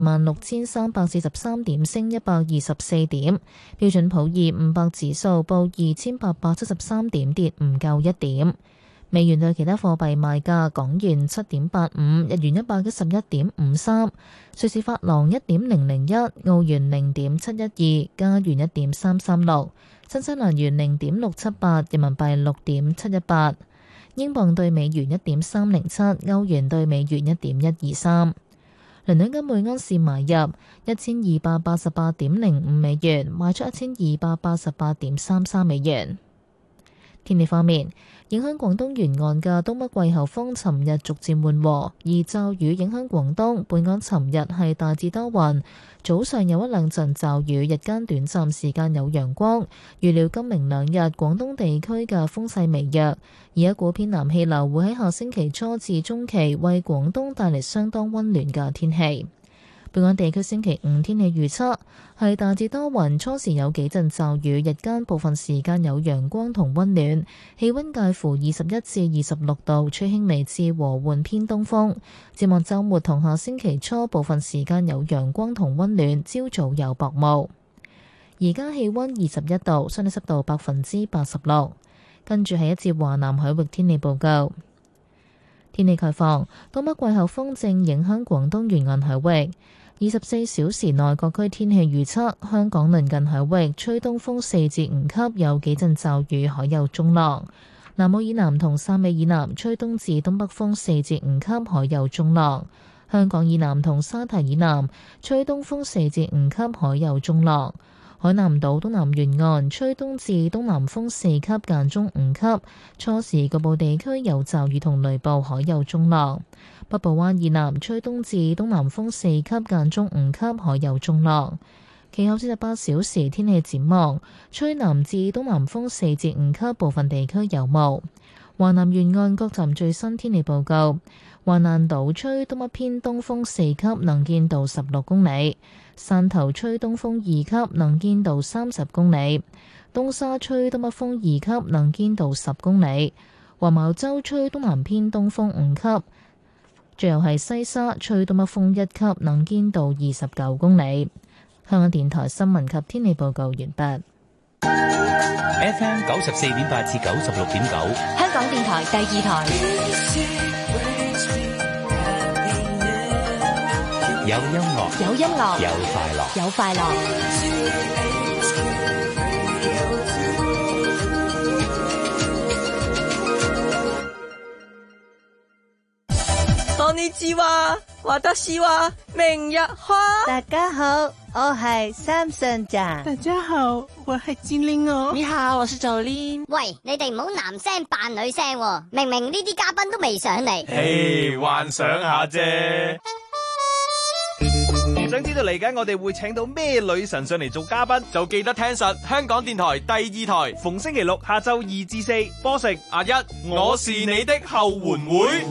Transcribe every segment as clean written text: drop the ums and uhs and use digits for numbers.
16,343點，升124點。標準普爾500指數報2,873點，跌唔夠1點。美元對其他貨幣賣價：港元7.85，日元111.53，瑞士法郎1.001，澳元0.712，加元1.336，新西蘭元0.678，人民幣6.718，英鎊對美元1.307，歐元對美元1.123。倫敦金每安士買入1288.05美元，賣出1288.33美元。天氣方面，影響廣東沿岸嘅東北季候風尋日逐漸緩和，而驟雨影響廣東。本港尋日係大致多雲，早上有一兩陣驟雨，日間短暫時間有陽光。預料今明兩日廣東地區嘅風勢微弱，而一股偏南氣流會喺下星期初至中期為廣東帶嚟相當溫暖嘅天氣。本港地區星期五天氣預測係大致多雲，初時有幾陣驟雨，日間部分時間有陽光同溫暖，氣溫介乎21至26度，吹輕微至和緩偏東風。展望週末同下星期初部分時間有陽光同溫暖，朝早有薄霧。而家氣溫21度，相對濕度86%。跟住係一節華南海域天氣報告。天氣概況，東北季候風正影響廣東沿岸海域。24小時內各區天氣預測：香港鄰近海域吹東風4至5級，有幾陣驟雨，海有中浪；南澳以南同汕尾以南吹東至東北風4至5級，海有中浪；香港以南同沙堤以南吹東風4至5級，海有中浪；海南島東南沿岸吹東至東南風4級，間中5級，初時局部地區有驟雨同雷暴，海有中浪。北部灣以南吹東至東南風4級，間中5級，海有中浪。其後48小時天氣展望，吹南至東南風4至5級，部分地區有霧。華南沿岸各站最新天氣報告：華南島吹東北偏東風4級，能見度16公里；汕頭吹東風2級，能見度30公里；東沙吹東北風2級，能見度10公里；黃茅洲吹東南偏東風5級。最後係西沙吹東北風1級，能見度29公里。香港電台新聞及天氣報告完畢。 FM 94.8至96.9， 香港電台第二台。 有音樂， 有音樂， 有快樂， 有快樂。 こんにちは，私は明日花。 大家好，我係三上站。 大家好，我係精靈哦。 你好，我是Jolin。 喂，你哋唔好男聲扮女聲喎，明明呢啲嘉賓都未上嚟。 嘿，幻想下啫。想知道嚟緊我哋會請到咩女神上嚟做嘉賓，就記得聽實香港電台第二台，逢星期六下晝2至4，波食阿一，我是你的後援會。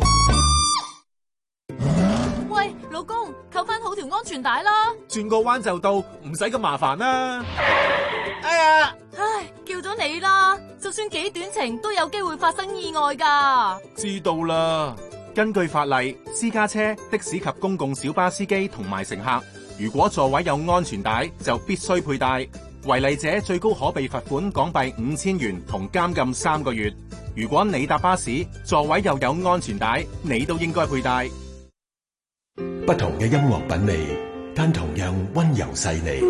喂，老公，扣翻好條安全帶啦！ 轉個彎就到，唔使咁麻煩啦。 哎呀，唉，叫咗你啦，就算幾短程都有機會發生意外㗎。 知道啦。根據法例，私家車、的士及公共小巴司機同埋乘客，如果座位有安全帶，就必須佩戴。違例者最高可被罰款港幣5000元同監禁3個月。如果你搭巴士，座位又有安全帶，你都應該佩戴。 不同嘅音樂品味，但同樣溫柔細膩。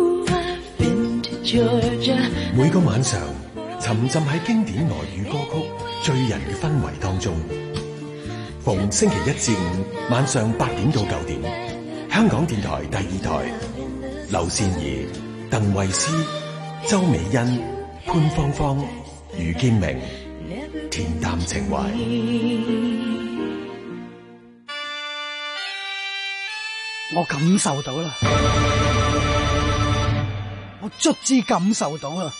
每個晚上，沉浸喺經典外語歌曲醉人嘅氛圍當中。逢星期1至5晚上8點到9點，香港電台第二台，劉善儀、鄧慧思、周美欣、潘芳芳、余建明，恬淡情懷。 我感受到啦，我卒之感受到啦，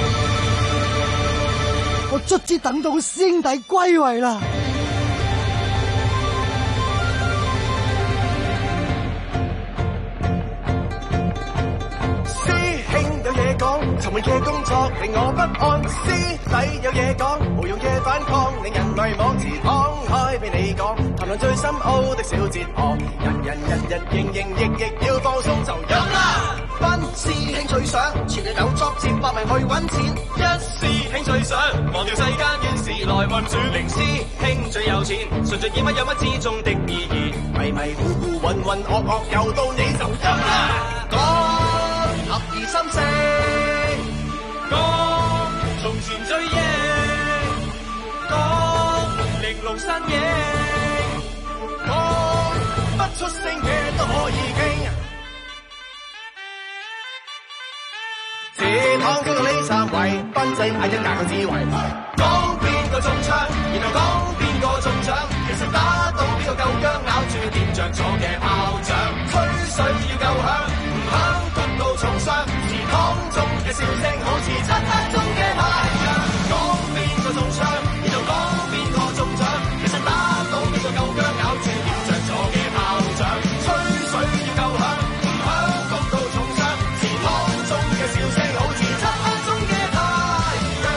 我卒之等到師兄弟歸位啦。 師兄有嘢講，尋悶嘅工作令我不安，師弟有嘢講，無用嘅反抗令人迷惘，自敞開俾你講，談論最深奧的小哲學，人營役要放鬆就飲啦。班師兄最想全日有作接百名去揾錢，一師兄最想忘掉世間怨事來運轉，零師兄最有錢，純粹演乜有乜之中的意義，迷迷糊糊渾渾噩噩又到你就飲啦。講合二心四，講從前追憶，講玲瓏身影，講不出聲嘅都可以傾。自躺經過呢三位，賓仔嗌一架個智慧，講邊個中槍，然後講邊個中獎，其實打到邊個夠薑，咬住掂着咗嘅炮仗，吹水要夠響，唔響焗到重傷，自躺中嘅笑聲好似漆黑中嘅太陽，講邊個中槍，然後講邊個中獎，其實打到邊個夠薑，咬住掂着咗嘅炮仗，吹水要夠響，唔響焗到重傷，自躺中嘅笑聲好似漆黑中嘅太陽。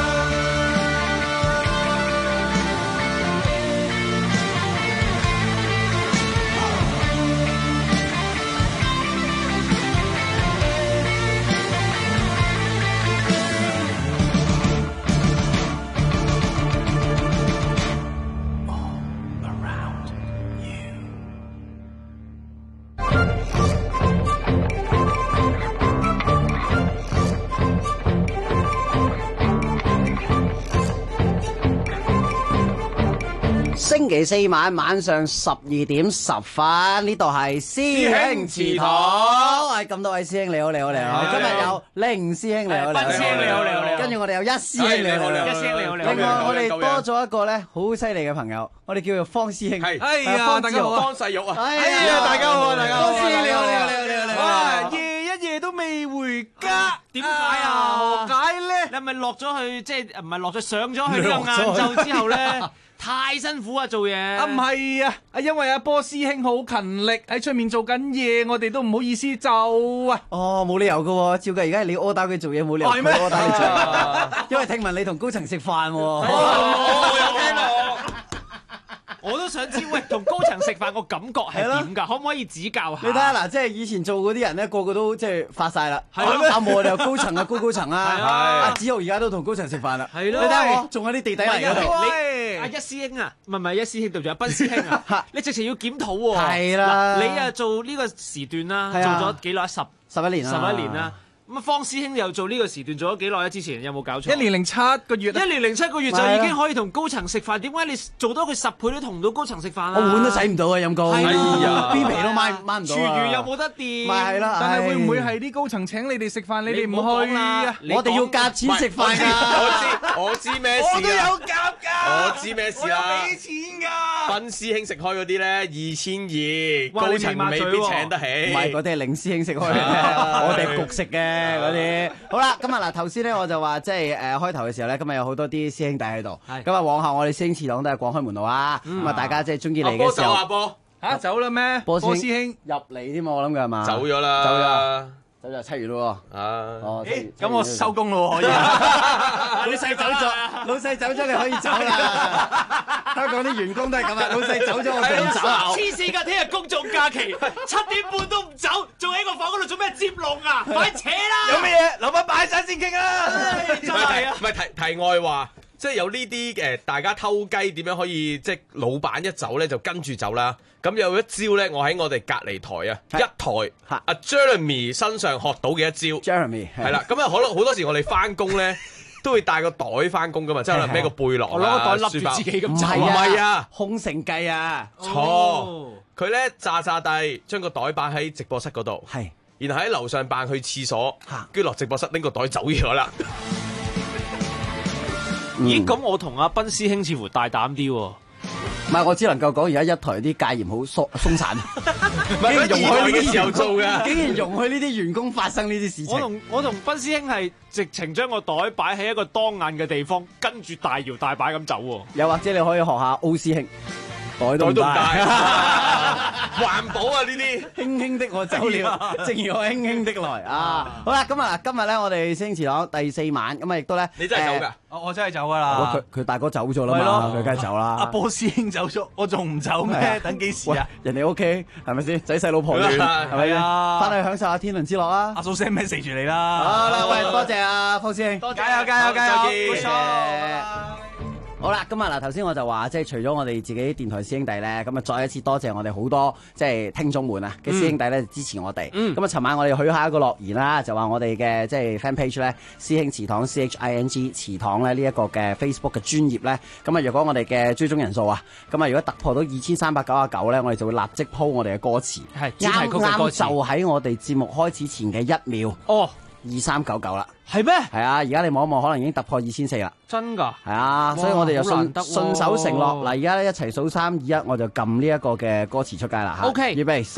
星期四晚上12:10，呢度係師兄祠堂。咁多位師兄你好，今日有凌師兄你好， 斌師兄你好， 跟住我哋有一師兄你好， 一師兄你好。 另外我哋多咗一個咧好犀利嘅朋友，我哋叫做方師兄。 係，大家好，方世玉啊。大家好， 方師兄你好。 哇，夜一夜都未回家，點解啊？何解咧？你係咪落咗去，即係唔係落咗上咗去呢個晏晝之後咧？太辛苦啊，做嘢啊，唔係啊，因為阿波師兄好勤力喺出面做緊嘢，我哋都唔好意思就啊。 哦，冇理由噶喎，照計而家係你 order 佢做嘢，冇理由佢 order 你做嘢，因為聽聞你同高層食飯喎。 有聽到。我都想知，喂，同高層食飯個感覺係點㗎？可唔可以指教下？ 你睇下嗱，即係以前做嗰啲人咧，個個都即係發晒啦。係咯，阿毛又高層啊，高層啊。阿子豪而家都同高層食飯啦。係咯。你睇下我，仲有啲地底嚟嗰度。 阿一師兄啊，唔係一師兄，對唔住，阿斌師兄啊，你直情要檢討喎。 係啦。 你啊做呢個時段啦，做咗幾耐？11年啦。11年啦。咁啊，方師兄又做呢個時段做咗幾耐啊？之前有冇搞錯？1 年07個月。1 年07個月就已經可以同高層食飯，點解你做多佢10倍都同唔到高層食飯啊？ 我碗都洗唔到啊，陰公。係啊，邊皮都掹唔到。 廚餘又冇得掂。 咪係啦。 但係會唔會係啲高層請你哋食飯，你哋唔去啊？ 我哋要夾錢食飯㗎。 我知咩事啊？ 我都有夾㗎。 我知咩事啊？ 我有俾錢㗎。 斌師兄食開嗰啲咧2200，高層未必請得起。 唔係，嗰啲係凌師兄食開嘅，我哋焗食嘅嗰啲。好啦，今日嗱頭先咧我就話即係開頭嘅時候咧，今日有好多啲師兄弟喺度。咁啊，往後我哋師兄祠堂都係廣開門路啊。咁啊，大家即係中意嚟嘅時候。 阿波走啦咩？ 波師兄入嚟添嘛，我諗佢係嘛？ 走咗啦。 走就7月咯喎。 哦， 咁我收工咯，可以。 老細走咗，老細走咗，你可以走啦。香港啲員工都係咁啊，老細走咗我哋走。 黐線㗎！聽日公眾假期7點半都唔走，仲喺個房嗰度做咩接龍啊？快扯啦！ 有咩嘢留翻擺晒先傾啊！ 真係啊！ 唔係題外話，即係有呢啲大家偷雞點樣可以即係老闆一走咧就跟住走啦。咁有一招咧，我喺我哋隔離台啊，一台阿 Jeremy 身上學到嘅一招。 Jeremy 係啦，咁啊可能好多時我哋翻工咧都會帶個袋翻工噶嘛，即係可能孭個背囊我攞個袋笠住自己咁走。 唔係啊， 空城計啊， 錯。佢咧炸低，將個袋擺喺直播室嗰度， 係， 然後喺樓上扮去廁所，跟住落直播室拎個袋走咗啦。 咦？咁我同阿斌師兄似乎大膽啲喎。 唔係，我只能夠講而家一台啲戒嚴好鬆散， 竟然容許呢啲時候做嘅， 竟然容許呢啲員工發生呢啲事情。 我同斌師兄係直情將個袋擺喺一個當眼嘅地方，跟住大搖大擺咁走喎。 又或者你可以學下歐師兄。 袋都唔帶， 環保啊呢啲， 輕輕的我走了，正如我輕輕的來啊！好啦，咁啊今日咧我哋星馳堂第4晚，咁啊亦都咧， 你真係走㗎？ 我真係走㗎啦！ 佢大哥走咗啦嘛，佢梗係走啦。 阿波師兄走咗，我仲唔走咩？等幾時啊？ 人哋屋企係咪先？仔細老婆亂係咪啊？翻去享受下天倫之樂啊！ 阿嫂 send message 嚟啦！ 好啦，喂，多謝啊，方師兄， 多謝，加油加油加油！ 再見。好啦，今日嗱頭先我就話，即係除咗我哋自己電台師兄弟咧，咁啊再一次多謝我哋好多即係聽眾們啊嘅師兄弟咧支持我哋。咁啊，尋晚我哋許下一個諾言啦，就話我哋嘅即係 fan page 咧，師兄祠堂 CHING 祠堂咧呢一個嘅 Facebook 嘅專頁咧，咁啊若果我哋嘅追蹤人數啊，咁啊如果突破到2399咧，我哋就會立即 po 我哋嘅歌詞。係啱啱就喺我哋節目開始前嘅1秒。哦，2399啦。係咩？係啊，而家你望一望，可能已經突破2400啦。 真㗎？ 係啊，所以我哋就順手承諾。嗱，而家咧一齊數3、2、1，我就撳呢一個嘅歌詞出街啦嚇。 OK， 預備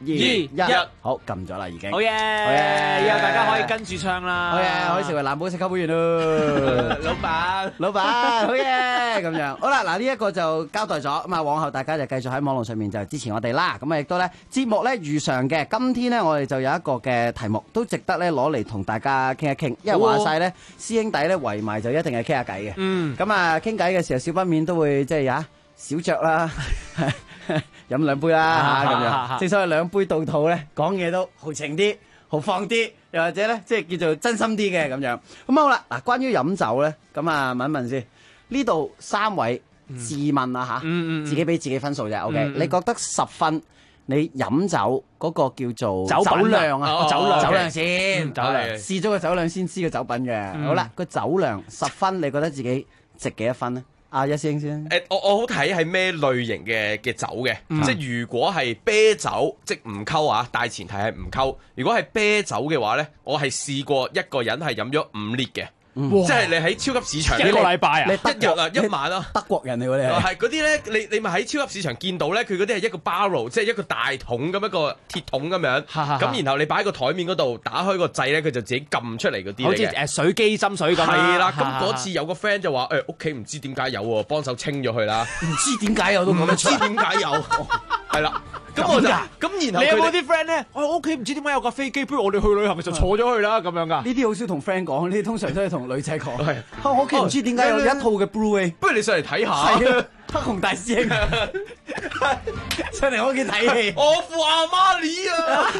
3、2、1，好，撳咗啦已經。 好嘢，好嘢，以後大家可以跟住唱啦。 好嘢，可以成為藍寶石級會員咯。老闆，好嘢，咁樣。好啦，嗱呢一個就交代咗，咁啊往後大家就繼續喺網絡上面就支持我哋啦。咁啊亦都咧節目咧如常嘅，今天咧我哋就有一個嘅題目都值得咧攞嚟同大家傾一傾，因為話晒咧師兄弟咧圍埋就一定係傾下偈嘅。咁啊，傾偈嘅時候，少不免都會即係小酌啦，飲2杯啦嚇咁樣。正所謂兩杯到肚咧，講嘢都豪情啲、豪放啲，又或者咧即係叫做真心啲嘅咁樣。咁好啦，嗱，關於飲酒咧，咁啊問一問先，呢度3位自問啊嚇，自己俾自己分數啫。OK，你覺得10分？你飲酒嗰個叫做酒量啊，酒量先，酒量試咗個酒量先知個酒品嘅。好啦，個酒量10分，你覺得自己值幾多分呢？阿一師兄先。 我好睇係咩類型嘅酒嘅，即係如果係啤酒，即係唔溝啊，大前提係唔溝。如果係啤酒嘅話呢，我係試過一個人係飲咗5列嘅。即係你喺超級市場 1個禮拜啊， 你1日啊1晚啊， 德國人嚟喎你係嗰啲咧，你咪喺超級市場見到咧，佢嗰啲係一個 barrel， 即係一個大桶咁一個鐵桶咁樣，咁然後你擺喺個台面嗰度，打開個掣咧，佢就自己撳出嚟嗰啲嚟嘅， 好似水機斟水咁。 係啦，咁嗰次有個 friend 就話屋企唔知點解有喎，幫手清咗佢啦。 唔知點解有都講得出， 唔知點解有，係啦。咁我就咁，然後你有冇啲 friend 咧？我屋企唔知點解有架飛機，不如我哋去旅行咪就坐咗去啦咁樣噶。 呢啲好少同 friend 講，呢啲通常都係同女仔講。係，我屋企唔知點解有一套嘅 Blu-ray， 不如你上嚟睇下。 係啊，黑熊大師兄上嚟我屋企睇戲。 我父阿媽你啊！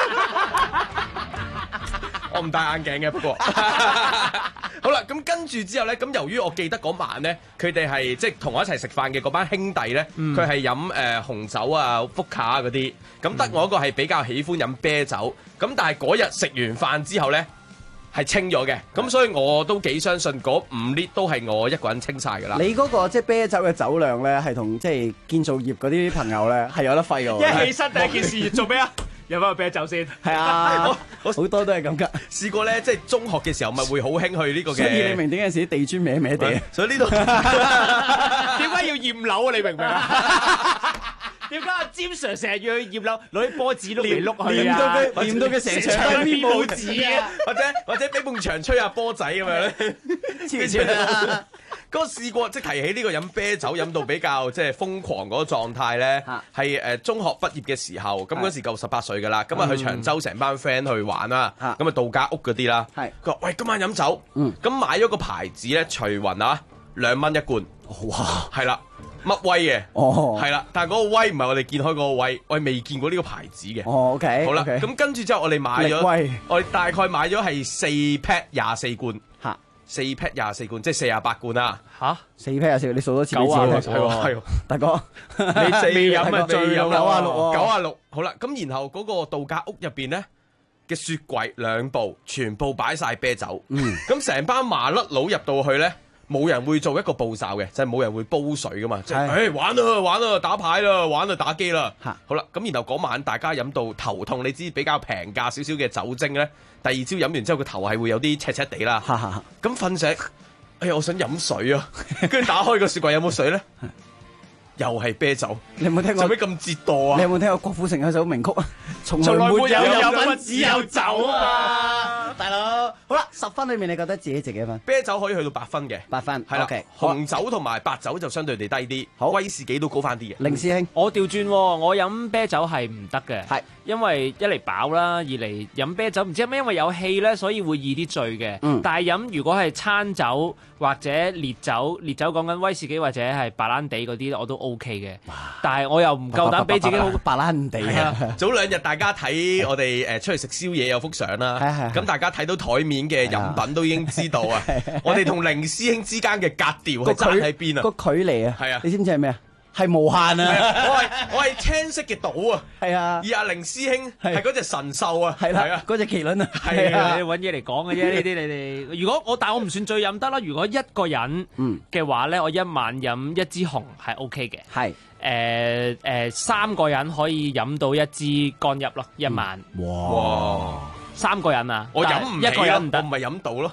我唔戴眼鏡嘅，不過好啦，咁跟住之後咧，咁由於我記得嗰晚咧，佢哋係即係同我一齊食飯嘅嗰班兄弟咧，佢係飲紅酒啊、福卡嗰啲，咁得我一個係比較喜歡飲啤酒，咁但係嗰日食完飯之後咧係清咗嘅，咁所以我都幾相信嗰5列都係我一個人清晒㗎啦。 你嗰個即係啤酒嘅酒量咧，係同即係建造業嗰啲朋友咧係有得揮㗎喎。 一起身第一件事做咩啊？飲翻個啤酒先， 係啊，好多都係咁噶。 試過咧，即係中學嘅時候咪會好興去呢個嘅。 所以你明點解時啲地磚歪歪地？ 所以呢度點解要驗樓啊？你明唔明啊？點解阿詹 Sir 成日要去驗樓，攞啲波子碌嚟碌去啊？ 驗到佢成場都係報紙啊！ 或者俾埲牆吹下波仔咁樣咧。黐嗰個試過，即係提起呢個飲啤酒飲到比較即係瘋狂嗰個狀態咧，係中學畢業嘅時候，咁嗰時夠18歲㗎啦，咁啊去長洲成班 friend 去玩啦，咁啊度假屋嗰啲啦，佢話喂今晚飲酒，咁買咗個牌子咧，隨雲啊，2蚊一罐，哇，係啦，乜威嘅，係啦，但係嗰個威唔係我哋見開嗰個威，我係未見過呢個牌子嘅 ，OK， 好啦，咁跟住之後我哋買咗，我哋大概買咗係4 pack 24罐。4 pack 24罐，即係48罐啦。 嚇，4 pack 24，你數多次你知係大哥， 你未飲啊？最飲 96，好啦。咁然後嗰個度假屋入邊咧嘅雪櫃2部，全部擺晒啤酒。咁成班麻甩佬入到去咧，冇人會做一個步驟嘅，就係冇人會煲水噶嘛。即係玩啊，打牌啦，玩啊，打機啦。好啦，咁然後嗰晚大家飲到頭痛，你知比較平價少少嘅酒精咧。第二朝飲完之後，個頭係會有啲赤赤地啦。咁瞓醒，哎呀，我想飲水啊！跟住打開個雪櫃，有冇水咧？ 又係啤酒。 你有冇聽過？ 做咩咁折墮啊？ 你有冇聽過郭富城有首名曲啊？從來沒有飲品，只有酒啊！ 大佬，好啦，10分裏面你覺得自己值幾分？ 啤酒可以去到8分嘅 ，8分係啦。 OK， 紅酒同埋白酒就相對地低啲， 好， 威士忌都高翻啲嘅。 凌師兄， 我調轉，我飲啤酒係唔得嘅， 係因為一嚟飽啦，二嚟飲啤酒唔知係咪因為有氣咧，所以會易啲醉嘅。但係飲如果係餐酒或者烈酒講緊威士忌或者係白蘭地嗰啲我都 OK 嘅。但係我又唔夠膽俾自己好白蘭地啊！ 早2日大家睇我哋出去食宵夜有幅相啦，咁大家睇到台面嘅飲品都已經知道啊！我哋同凌師兄之間嘅格調係爭喺邊啊？ 個距離啊！ 係啊！ 你知唔知係咩啊？係無限啊！ 我係青色嘅島啊！ 係啊！ 而阿凌師兄係嗰隻神獸啊！ 係啦，嗰隻麒麟啊！ 係啊！你揾嘢嚟講嘅啫，呢啲你哋。如果但係我唔算最飲得啦。如果一個人嘅話咧，我一晚飲一支紅係 OK 嘅。 係 3個人可以飲到一支乾邑咯，一晚。 哇 ！3個人啊！ 我飲唔起一個人唔得， 我唔係飲到咯。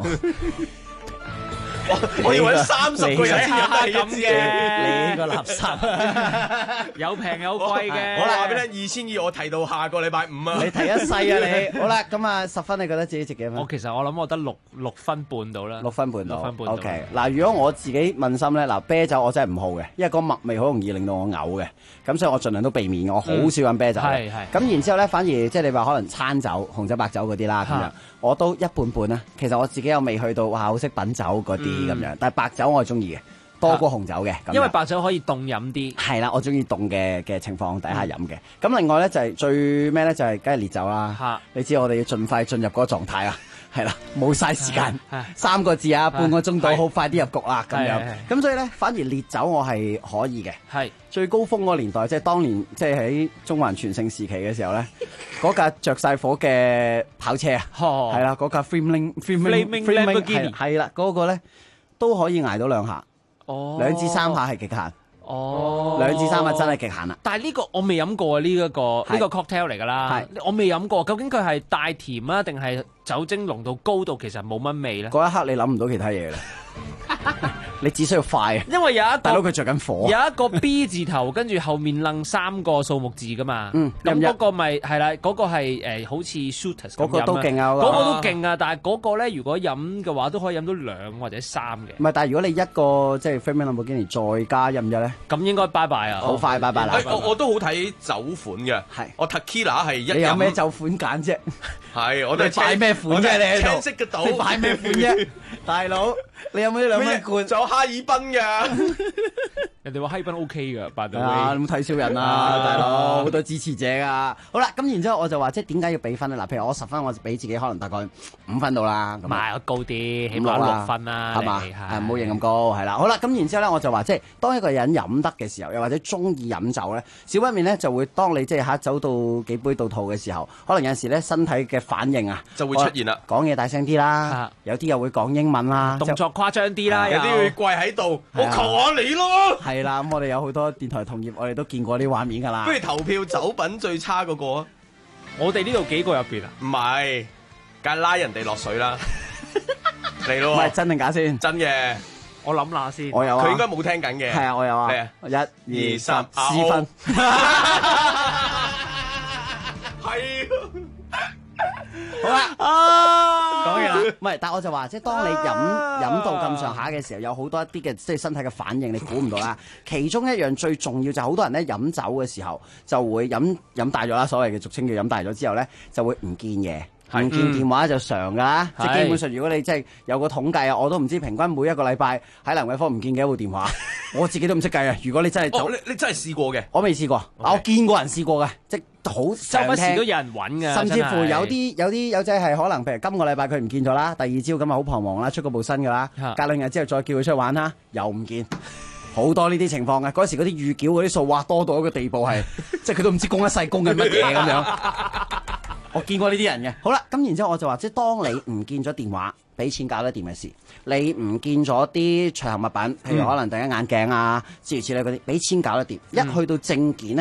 我要揾30個人先飲得起一支嘅， 你個垃圾， 有平有貴嘅。 好啦，話俾你聽，2200我提到下個禮拜5啊。 你提一世啊你。好啦，咁啊10分，你覺得自己值幾分？ 其實我諗我得6分半到啦。6 分半到。 6分半。 OK， 嗱，如果我自己問心咧，嗱，啤酒我真係唔好嘅，因為個麥味好容易令到我嘔嘅，咁所以我盡量都避免，我好少飲啤酒嘅。咁然之後咧，反而即係你話可能餐酒、紅酒、白酒嗰啲啦，咁樣我都一半半啦。其實我自己又未去到哇好識品酒嗰啲咁樣，但係白酒我係中意嘅，多過紅酒嘅。 因為白酒可以凍飲啲。 係啦，我中意凍嘅情況底下飲嘅。咁另外咧就係最咩咧就係梗係烈酒啦。你知我哋要盡快進入嗰個狀態啊。係啦，冇嘥時間，3個字啊，半個鐘到，好快啲入局啦咁樣。咁所以咧，反而烈酒我係可以嘅。 係最高峰嗰個年代，即係當年，即係喺中環全盛時期嘅時候咧，嗰架着晒火嘅跑車啊，係啦，嗰架 Flaming Lamborghini 係啦，嗰個咧都可以捱到2下，2至3下係極限。2至3下真係極限啦！ 但係呢個我未飲過啊，呢個 cocktail 嚟㗎啦，我未飲過，究竟佢係帶甜啊，定係酒精濃度高到其實冇乜味咧？ 嗰一刻你諗唔到其他嘢啦。你只需要快， 因為有一個大佬佢着緊火， 有一個 B 字頭，跟住後面楞3個數目字噶嘛。咁嗰個咪係啦，嗰個係好似 shooters 咁飲啊。嗰個都勁啊，嗰個都勁啊！但係嗰個咧，如果飲嘅話，都可以飲到2或者3嘅。 唔係，但係如果你一個即係 Flaming Lamborghini再加飲咗咧， 咁應該拜拜啊！ 好快拜拜啦！ 我都好睇酒款嘅，係我 Tequila 係一飲。 你有咩酒款揀啫？ 係我哋擺咩款啫？你喺度青色嘅島， 你擺咩款啫？大佬，你有冇啲2蚊罐？ 仲有哈爾濱㗎。 人哋話哈爾濱 OK 㗎，拜到。 啊，你冇睇小人啊，大佬，好多支持者㗎。好啦，咁然之後我就話，即係點解要俾分咧？嗱，譬如我10分，我俾自己可能大概5分到啦。 唔係，我高啲，起碼6分啦， 係嘛？係唔好認咁高，係啦。好啦，咁然之後咧，我就話，即係當一個人飲得嘅時候，又或者中意飲酒咧，少不免咧就會當你即係走到幾杯到肚嘅時候，可能有陣時咧身體嘅反應啊就會出現啦， 講嘢大聲啲啦，有啲又會講英文啦， 動作誇張啲啦， 有啲會跪喺度，我求下你咯。 係啦，咁我哋有好多電台同業，我哋都見過啲畫面㗎啦。 不如投票酒品最差嗰個啊！ 我哋呢度幾個入邊啊？ 唔係，梗係拉人哋落水啦。嚟咯！ 唔係真定假先？ 真嘅， 我諗下先。 我有啊。 佢應該冇聽緊嘅。 係啊，我有啊。 係啊 ，1、2、3， 試分。 係。 好啦，講完啦。唔係，但係我就話，即係當你飲到咁上下嘅時候，有好多一啲嘅即係身體嘅反應，你估唔到啦。其中一樣最重要就係好多人咧飲酒嘅時候就會飲大咗啦，所謂嘅俗稱叫飲大咗之後咧就會唔見嘢。唔見電話就常㗎啦，即係基本上如果你即係有個統計啊，我都唔知平均每一個禮拜喺蘭桂坊唔見幾多部電話，我自己都唔識計啊。如果你真係走， 你真係試過嘅？ 我未試過，我見過人試過嘅，即係好周不時都有人揾㗎， 甚至乎有啲友仔係可能譬如今個禮拜佢唔見咗啦，第2朝咁啊好彷徨啦，出嗰部新㗎啦，隔2日之後再叫佢出去玩啦，又唔見。好多呢啲情況嘅，嗰時嗰啲預繳嗰啲數哇多到一個地步係，即係佢都唔知供一世供緊乜嘢咁樣。我見過呢啲人嘅。好啦，咁然之後我就話，即係當你唔見咗電話，俾錢搞得掂嘅事，你唔見咗啲隨行物品，譬如可能第一眼鏡啊，諸如此類嗰啲，俾錢搞得掂。一去到證件咧，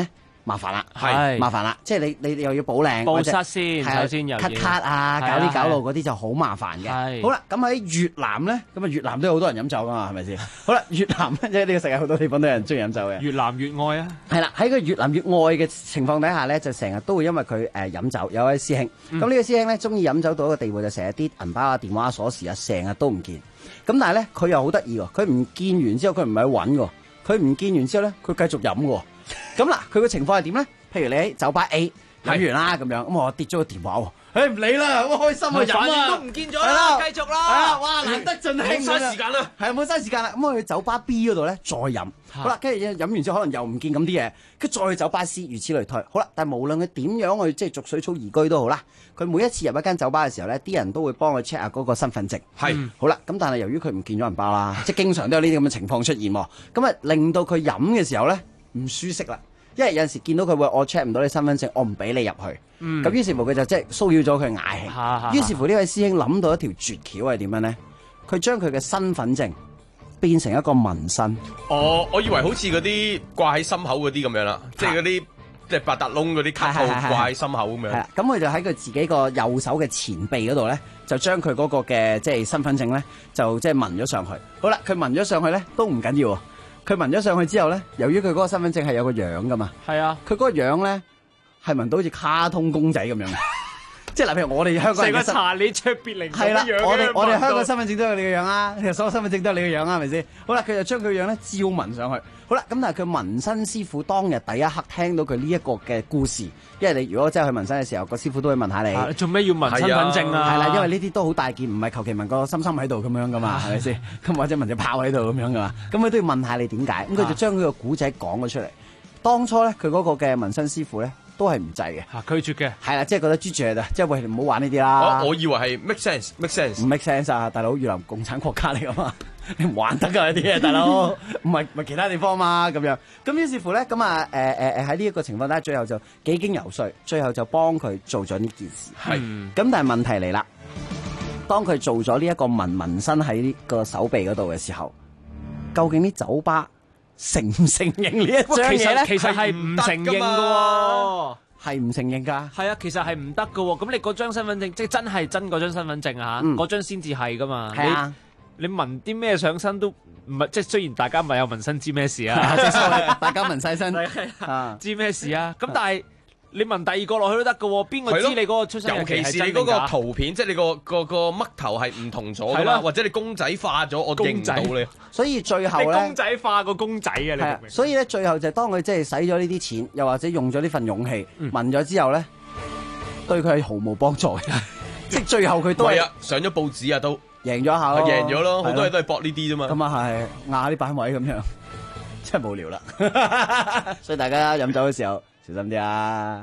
麻煩啦， 係麻煩啦，即係你又要補領， 報失先，首先又咳咳啊，搞啲搞路嗰啲就好麻煩嘅。好啦，咁喺越南咧，咁啊越南都有好多人飲酒噶嘛，係咪先？好啦，越南即係呢個世界好多地方都有人中意飲酒嘅。 越南越愛啊！ 係啦，喺個越南越愛嘅情況底下咧，就成日都會因為佢飲酒。有位師兄，咁呢個師兄咧中意飲酒到一個地步，就成日啲銀包啊、電話、鎖匙啊，成日都唔見。咁但係咧，佢又好得意喎，佢唔見完之後，佢唔係去揾喎，佢唔見完之後咧，佢繼續飲喎。咁嗱，佢個情況係點咧？譬如你喺酒吧 A 飲完啦，咁樣，咁我跌咗個電話喎，唔理啦，好開心啊，飲啊， 都唔見咗啦，繼續啦， 係啦，哇，難得盡興， 冇嘥時間啦， 係冇嘥時間啦，咁我去酒吧 B 嗰度咧再飲，好啦，跟住飲完之後可能又唔見咁啲嘢，跟住再去酒吧 C，如此類推，好啦，但係無論佢點樣去即係逐水草而居都好啦，佢每一次入一間酒吧嘅時候咧，啲人都會幫佢 check 下嗰個身份證， 係， 好啦，咁但係由於佢唔見咗銀包啦，即係經常都有呢啲咁嘅情況出現喎，咁啊令到佢飲嘅時候咧唔舒適啦。因為有陣時見到佢會我 check 唔到你身份證，我唔俾你入去。咁於是乎佢就即係騷擾咗佢嗌氣。於是乎呢位師兄諗到一條絕橋係點樣咧？佢將佢嘅身份證變成一個紋身。 我以為好似嗰啲掛喺心口嗰啲咁樣啦，即係嗰啲即係八達窿嗰啲卡套掛喺心口咁樣。 係啦，咁佢就喺佢自己個右手嘅前臂嗰度咧，就將佢嗰個嘅即係身份證咧，就即係紋咗上去。好啦，佢紋咗上去咧都唔緊要。佢紋咗上去之後咧，由於佢嗰個身份證係有個樣噶嘛， 係啊， 佢嗰個樣咧係紋到好似卡通公仔咁樣嘅，即係嗱，譬如我哋香港人成個查理卓別靈係啦，我哋香港身份證都有你嘅樣啊，其實所有身份證都有你嘅樣啊，係咪先？好啦，佢就將佢樣咧照紋上去。好啦，咁但係佢紋身師傅當日第一刻聽到佢呢一個嘅故事，因為你如果真係去紋身嘅時候，個師傅都會問下你， 做咩要紋身份證啊？ 係啦，因為呢啲都好大件，唔係求其紋個心心喺度咁樣噶嘛，係咪先？咁或者紋隻炮喺度咁樣噶嘛，咁佢都要問下你點解，咁佢就將佢個古仔講咗出嚟。當初咧，佢嗰個嘅紋身師傅咧都係唔制嘅， 拒絕嘅，係啦，即係覺得豬住啊，即係喂，你唔好玩呢啲啦。 我以為係 make sense，make sense， 唔 make sense 啊，大佬，越南共產國家嚟噶嘛。你唔玩得㗎呢啲嘢，大佬，唔係其他地方嘛咁樣。咁於是乎咧，咁啊喺呢一個情況底下，最後就幾經游說，最後就幫佢做咗呢件事。 係。 咁但係問題嚟啦，當佢做咗呢一個紋身喺呢個手臂嗰度嘅時候，究竟啲酒吧承唔承認呢一張嘢咧？ 其實係唔承認㗎喎。 係唔承認㗎？ 係啊，其實係唔得㗎喎。咁你嗰張身份證，即係真係真嗰張身份證啊嚇，嗰張先至係㗎嘛。 係啊。 你紋啲咩上身都唔係，即係雖然大家唔係有紋身知咩事啊， 大家紋晒身， 知咩事啊？咁但係你紋第二個落去都得㗎喎，邊個知你嗰個出身？ 尤其是你嗰個圖片，即係你個嘜頭係唔同咗㗎嘛，或者你公仔化咗，我認唔到你。 所以最後咧， 公仔化個公仔啊！你明唔明？ 所以咧，最後就係當佢即係使咗呢啲錢，又或者用咗呢份勇氣紋咗之後咧，對佢係毫無幫助嘅。即係最後佢都係上咗報紙啊都。 贏咗下咯， 贏咗咯，好多嘢都係搏呢啲啫嘛。 咁啊係壓下啲板位咁樣，真係無聊啦。所以大家飲酒嘅時候小心啲啊！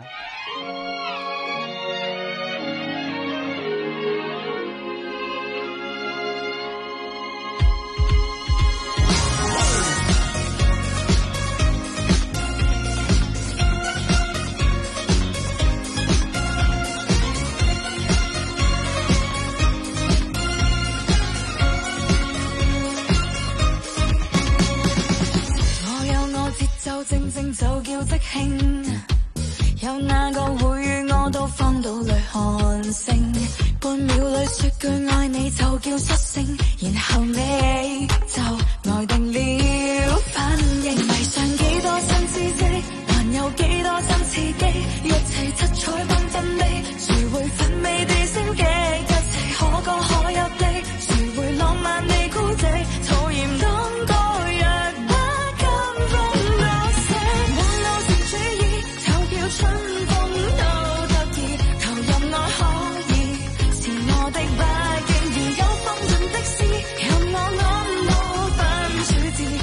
正正就叫即興，有哪個會與我都荒島裏看星？半秒裏說句愛你就叫失聲，然後你就呆定了反應。迷上幾多新知識，還有幾多新刺激，一切七彩繽紛的，誰會奮美地升級？一切可歌可泣的，誰會浪漫地孤寂？討厭當個若不甘風。春風都得意，投入愛可以是我的不經意，有放盡的詩，任我按部分處置。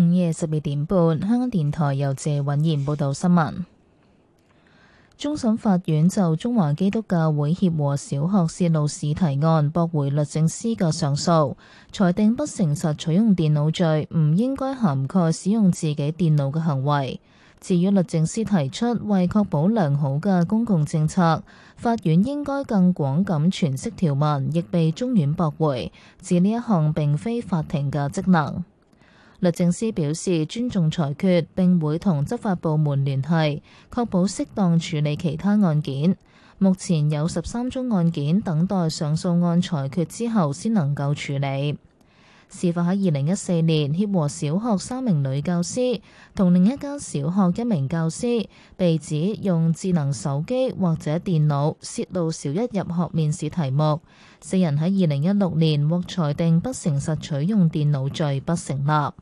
午夜12點半，香港電台由謝允賢報道新聞。終審法院就中華基督教會協和小學泄露試題案駁回律政司嘅上訴，裁定不誠實取用電腦罪唔應該涵蓋使用自己電腦嘅行為。至於律政司提出為確保良好嘅公共政策，法院應該更廣咁詮釋條文，亦被中院駁回，指呢一項並非法庭嘅職能。律政司表示尊重裁決，並會同執法部門聯繫，確保適當處理其他案件。目前有13宗案件等待上訴案裁決之後先能夠處理。事發喺2014年，協和小學3名女教師同另一間小學1名教師被指用智能手機或者電腦泄露小一入學面試題目，4人喺2016年獲裁定不誠實取用電腦罪不成立。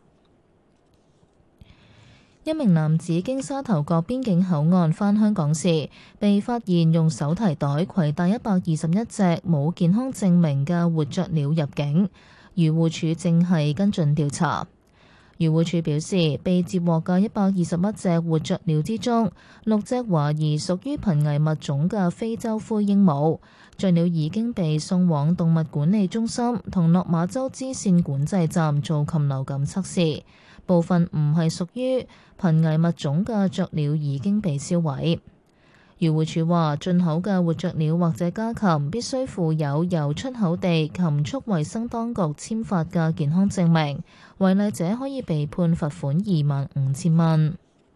一名男子經沙頭角邊境口岸返香港時，被發現用手提袋攜帶121隻冇健康證明嘅活雀鳥入境，漁護署正係跟進調查。漁護署表示，被接獲嘅121隻活雀鳥之中，6隻懷疑屬於瀕危物種嘅非洲灰鸚鵡，雀鳥已經被送往動物管理中心同落馬洲支線管制站做禽流感測試。部分唔係屬於瀕危物種嘅雀鳥已經被銷毀。漁護署話，進口嘅活雀鳥或者家禽必須附有由出口地禽畜衛生當局簽發嘅健康證明，違例者可以被判罰款25,000蚊。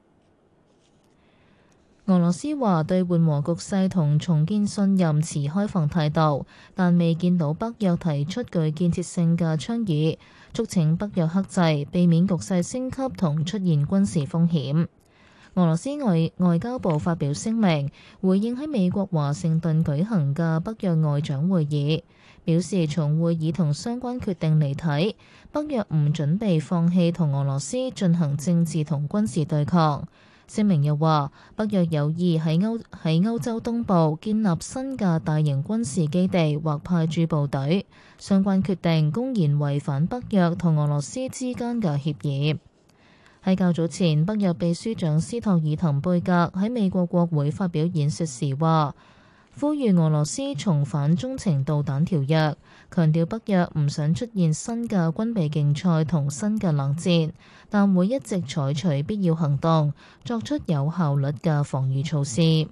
俄羅斯話對緩和局勢同重建信任持開放態度，但未見到北約提出具建設性嘅倡議，促請北約克制，避免局勢升級同出現軍事風險。俄羅斯外交部發表聲明，回應喺美國華盛頓舉行嘅北約外長會議，表示從會議同相關決定嚟睇，北約唔準備放棄同俄羅斯進行政治同軍事對抗。聲明又話，北約有意喺歐洲東部建立新嘅大型軍事基地或派駐部隊，相關決定公然違反北約同俄羅斯之間嘅協議。喺較早前，北約秘書長斯托爾滕貝格喺美國國會發表演說時話，呼籲俄羅斯重返中程導彈條約，強調北約唔想出現新嘅軍備競賽同新嘅冷戰，但會一直採取必要行動，作出有效率嘅防禦措施。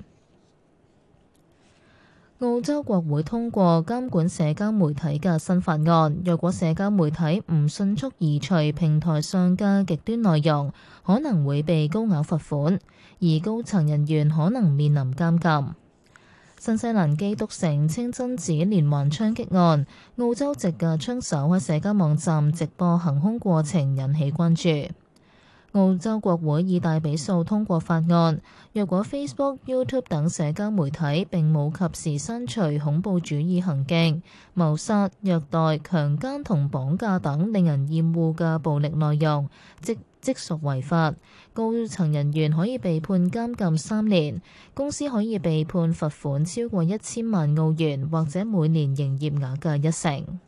澳洲國會通過監管社交媒體嘅新法案，若果社交媒體唔迅速移除平台上嘅極端內容，可能會被高額罰款，而高層人員可能面臨監禁。新西蘭基督城清真寺連環槍擊案，澳洲籍嘅槍手喺社交網站直播行兇過程，引起關注。澳洲國會以大比數通過法案，若果 Facebook、YouTube 等社交媒體並冇及時刪除恐怖主義行徑、謀殺、虐待、強姦同綁架等令人厭惡嘅暴力內容，即屬違法。高層人員可以被判監禁3年，公司可以被判罰款超過1000萬澳元，或者每年營業額嘅1成。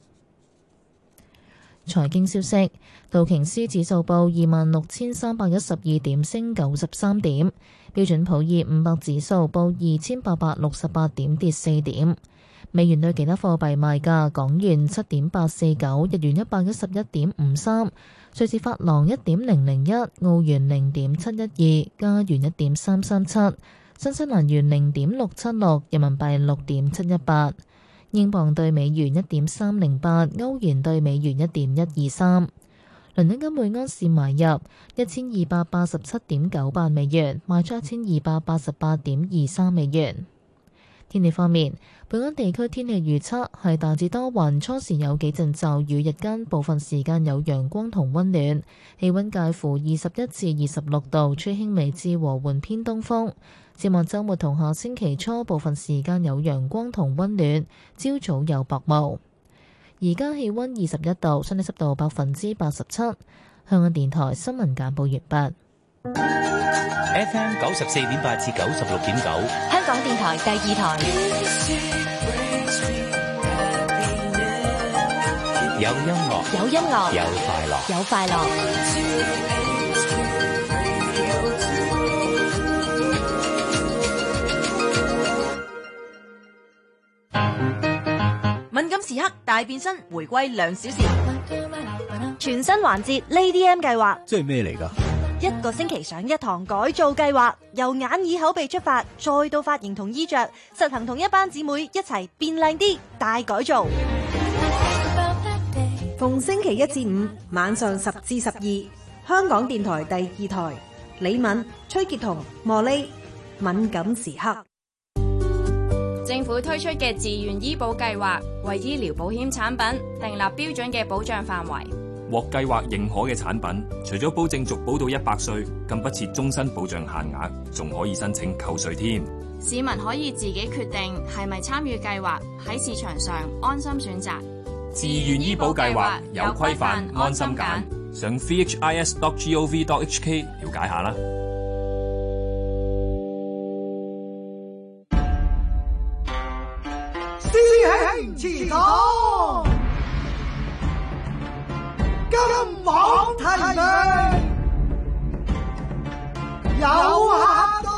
財經消息，道瓊斯指數報26,312點，升93點；標準普爾500指數報2,868點，跌4點。美元對其他貨幣賣價：港元7.849，日元111.53，瑞士法郎1.001，澳元0.712，加元1.337，新西蘭元0.676，人民幣6.718。英鎊對美元1.308，歐元對美元1.123。倫敦金每盎司買入1287.98美元，賣出1288.23美元。天氣方面，本港地區天氣預測係大致多雲，初時有幾陣驟雨，日間部分時間有陽光同溫暖，氣溫介乎21至26度，吹輕微至和緩偏東風。展望週末同下星期初，部分時間有陽光同溫暖，朝早有薄霧。而家氣溫21度，相對濕度87%。香港電台新聞簡報完畢。 FM 94.8至96.9， 香港電台第2台。 有音樂， 有音樂， 有快樂， 有快樂。 敏感時刻大變身，回歸2小時，全新環節 Lady M 計劃， 即係咩嚟㗎 ？1個星期上一堂改造計劃，由眼耳口鼻出發，再到髮型同衣着，實行同一班姊妹一齊變靚啲，大改造。 逢星期1至5晚上10至12，香港電台第2台，李敏、崔潔彤、莫莉，敏感時刻。 政府推出嘅自願醫保計劃，為醫療保險產品訂立標準嘅保障範圍。 獲計劃認可嘅產品，除咗保證續保到100歲，更不設終身保障限額，仲可以申請扣稅添。 市民可以自己決定係咪參與計劃，喺市場上安心選擇。 自願醫保計劃有規範，安心揀。上 vhis.gov.hk 了解下啦。 師兄祠堂，金榜題名，有客到。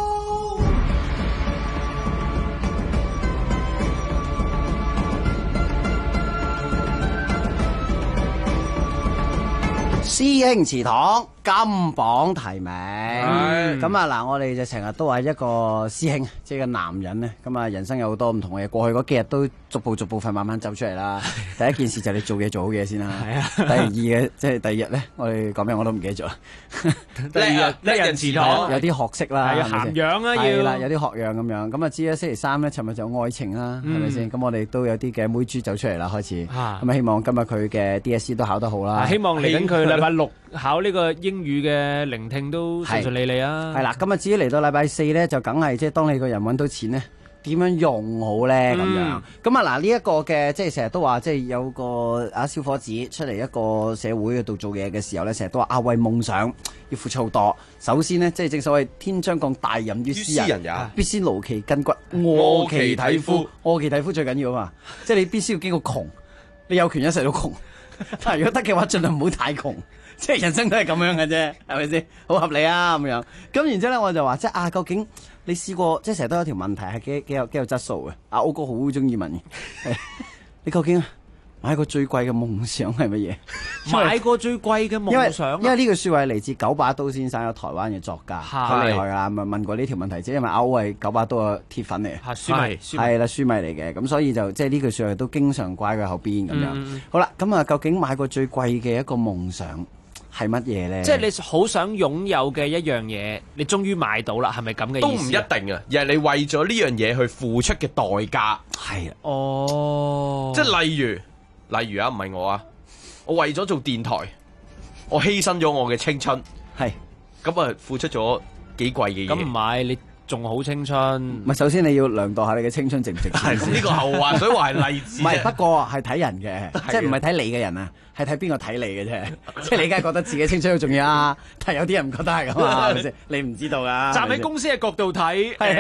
師兄祠堂金榜題名，咁啊嗱，我哋就成日都話一個師兄，即係個男人咧，咁啊人生有好多唔同嘅嘢，過去嗰幾日都逐步快慢慢走出嚟啦。第一件事就係你做嘢做好嘢先啦。第二嘅即係第二日咧，我哋講咩我都唔記得咗。 叻人祠堂有啲學識啦， 係涵養啊， 係啦，有啲學養咁樣。咁啊知啦，星期3咧，尋日就愛情啦，係咪先？咁我哋都有啲嘅妹豬走出嚟啦，開始。咁啊希望今日佢嘅 DSE 都考得好啦。 希望嚟緊佢禮拜6考呢個英語嘅聆聽都順順利利啊！ 係啦，咁啊至於嚟到禮拜4咧，就梗係即係當你個人揾到錢咧，點樣用好咧咁樣？咁啊嗱，呢一個嘅即係成日都話，即係有個小伙子出嚟一個社會度做嘢嘅時候咧，成日都話為夢想要付出好多。首先呢，即係正所謂天將降大任於斯人也，必先勞其筋骨，餓其體膚。餓其體膚最緊要啊嘛，即係你必須要經過窮，你有權一世都窮。但係如果得嘅話，盡量唔好太窮。即係人生都係咁樣嘅啫，係咪先？好合理啊咁樣。咁然之後咧，我就話即係究竟你試過即係成日都有條問題係幾有質素嘅。阿歐哥好中意問嘅，你究竟買過最貴嘅夢想係乜嘢？ 買過最貴嘅夢想， 因為呢句説話係嚟自九把刀先生，有台灣嘅作家，好厲害啊！咪問過呢條問題啫，因為歐係九把刀嘅鐵粉嚟， 書迷係啦，書迷嚟嘅，咁所以就即係呢句説話都經常掛喺後邊咁樣。好啦，咁啊，究竟買過最貴嘅一個夢想係乜嘢咧？ 即係你好想擁有嘅一樣嘢，你終於買到啦，係咪咁嘅意思？ 都唔一定啊，而係你為咗呢樣嘢去付出嘅代價。 係啊， 即係例如啊，唔係我啊，我為咗做電台，我犧牲咗我嘅青春， 係咁啊，付出咗幾貴嘅嘢。 咁唔係你仲好青春？ 唔係，首先你要量度下你嘅青春值唔值錢。 呢個後話，所以話係例子。 唔係，不過係睇人嘅，即係唔係睇你嘅人啊，係睇邊個睇你嘅啫。即係你梗係覺得自己青春好重要啊，但係有啲人唔覺得係咁啊，係咪先？你唔知道噶。 站喺公司嘅角度睇， 係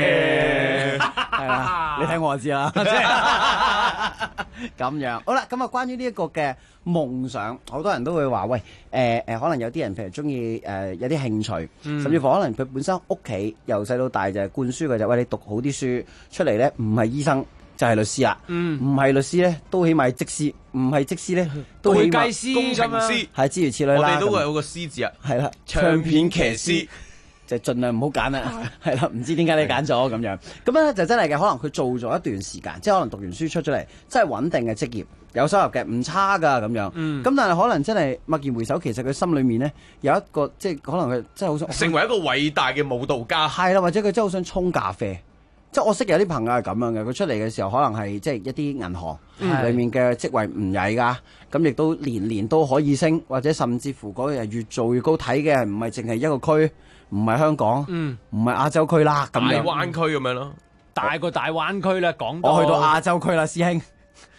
啊，你睇我就知啦。咁樣好啦，咁啊，關於呢一個嘅夢想，好多人都會話喂，可能有啲人譬如中意有啲興趣，甚至乎可能佢本身屋企由細到大就係灌輸嘅就喂，你讀好啲書出嚟咧，唔係醫生就係律師啦，唔係律師咧都起碼係則師，唔係則師咧都起碼工程師， 係諸如此類啦。 我哋都會有個師字啊， 係啦， 唱片騎師。 就盡量唔好揀啦，係啦，唔知點解你揀咗咁樣，咁咧就真係嘅，可能佢做咗一段時間，即係可能讀完書出咗嚟，真係穩定嘅職業，有收入嘅，唔差噶咁樣，咁但係可能真係驀然回首，其實佢心裏面咧有一個，即係可能佢真係好想成為一個偉大嘅舞蹈家， 係啦，或者佢真係好想沖咖啡，即係我識有啲朋友係咁樣嘅，佢出嚟嘅時候可能係即係一啲銀行裡面嘅職位唔曳噶，咁亦都年年都可以升，或者甚至乎嗰日越做越高，睇嘅唔係淨係一個區。唔係香港，唔係亞洲區啦，咁樣大灣區咁樣咯， 大過大灣區啦，講到我去到亞洲區啦，師兄，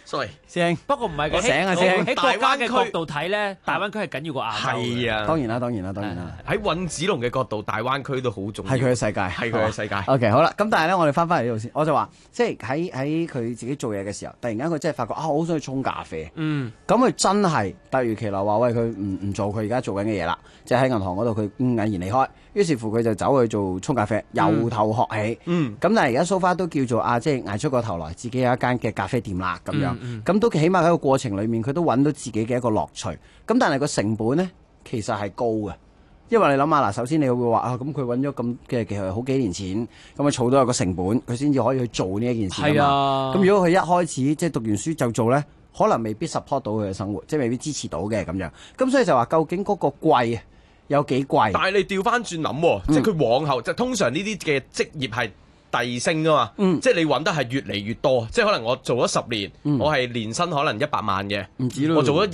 sorry， 師兄。 不過唔係嘅， 醒啊師兄喺國家嘅角度睇咧，大灣區係緊要過亞洲。 係啊， 當然啦。 喺尹子龍嘅角度，大灣區都好重要。 係佢嘅世界， 係佢嘅世界。 OK， 好啦，咁但係咧，我哋翻嚟呢度先，我就話，即係喺佢自己做嘢嘅時候，突然間佢真係發覺啊，我好想去沖咖啡。咁佢真係突如其來話，喂，佢唔做佢而家做緊嘅嘢啦，即係喺銀行嗰度佢毅然離開。於是乎佢就走去做沖咖啡，由頭學起。咁但係而家 so far 都叫做即係捱出個頭來，自己有一間嘅咖啡店啦咁樣。咁都起碼喺個過程裡面，佢都揾到自己嘅一個樂趣。咁但係個成本咧，其實係高嘅。因為你諗下嗱，首先你會話咁佢揾咗咁嘅其實好幾年錢，咁啊儲到有個成本，佢先至可以去做呢一件事㗎嘛。咁如果佢一開始即係讀完書就做咧，可能未必 support 到佢嘅生活，即係未必支持到嘅咁樣。咁所以就話究竟嗰個貴有幾貴？ 但係你調翻轉諗，即係佢往後通常呢啲嘅職業係遞升噶嘛，即係你揾得係越嚟越多。即係可能我做咗10年，我係年薪可能100萬嘅， 唔止咯。 我做咗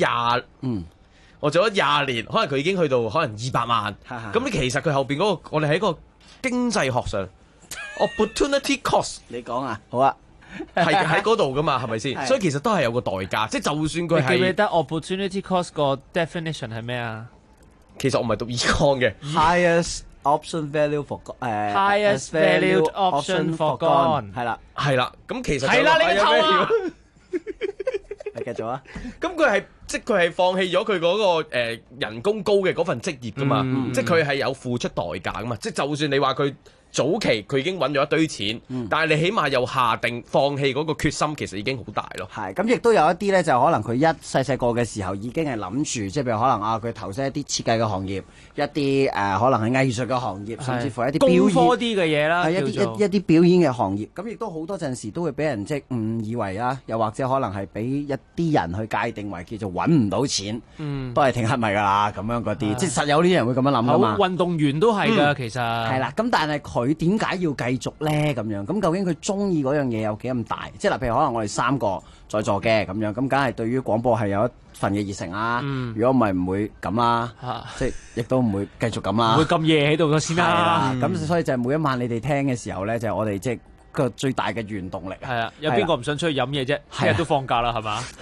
20年，可能佢已經去到可能200萬。咁你其實佢後邊嗰個，我哋喺個經濟學上 opportunity cost， 你講啊，好啊。 係喺嗰度噶嘛，係咪先？所以其實都係有個代價，即係就算佢係。 你記唔記得 opportunity cost 個 definition 係咩啊？ 其實我唔係讀 econ 嘅。 Highest option value for highest valued option for gone 係啦， 咁其實係啦，你個頭啊！ 你繼續啊！ 咁佢係即係佢係放棄咗佢嗰個人工高嘅嗰份職業噶嘛，即係佢係有付出代價噶嘛，即係就算你話佢。早期佢已經揾咗一堆錢，但係你起碼又下定放棄嗰個決心，其實已經好大咯。 係咁，亦都有一啲咧，就可能佢一細個嘅時候已經係諗住，即係譬如可能佢投身一啲設計嘅行業，一啲可能係藝術嘅行業，甚至乎一啲表演工科啲嘅嘢啦， 係一啲表演嘅行業。咁亦都好多陣時都會俾人即係誤以為啦，又或者可能係俾一啲人去界定為叫做揾唔到錢，都係挺乞米㗎啦咁樣嗰啲，即係實有啲人會咁樣諗㗎嘛。 運動員都係㗎，其實係啦。咁但係佢點解要繼續咧？咁樣咁究竟佢中意嗰樣嘢有幾咁大？即係嗱，譬如可能我哋3個在座嘅咁樣，咁梗係對於廣播係有一份嘅熱誠啦。如果唔係唔會咁啦，即係亦都唔會繼續咁啦。 唔會咁夜喺度先啦。 咁所以就係每一晚你哋聽嘅時候咧，就係我哋即係個最大嘅原動力。 係啊，有邊個唔想出去飲嘢啫？聽日都放假啦，係嘛？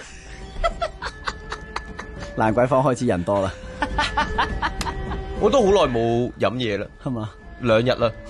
蘭桂坊開始人多啦。 我都好耐冇飲嘢啦， 係嘛 ？2日啦，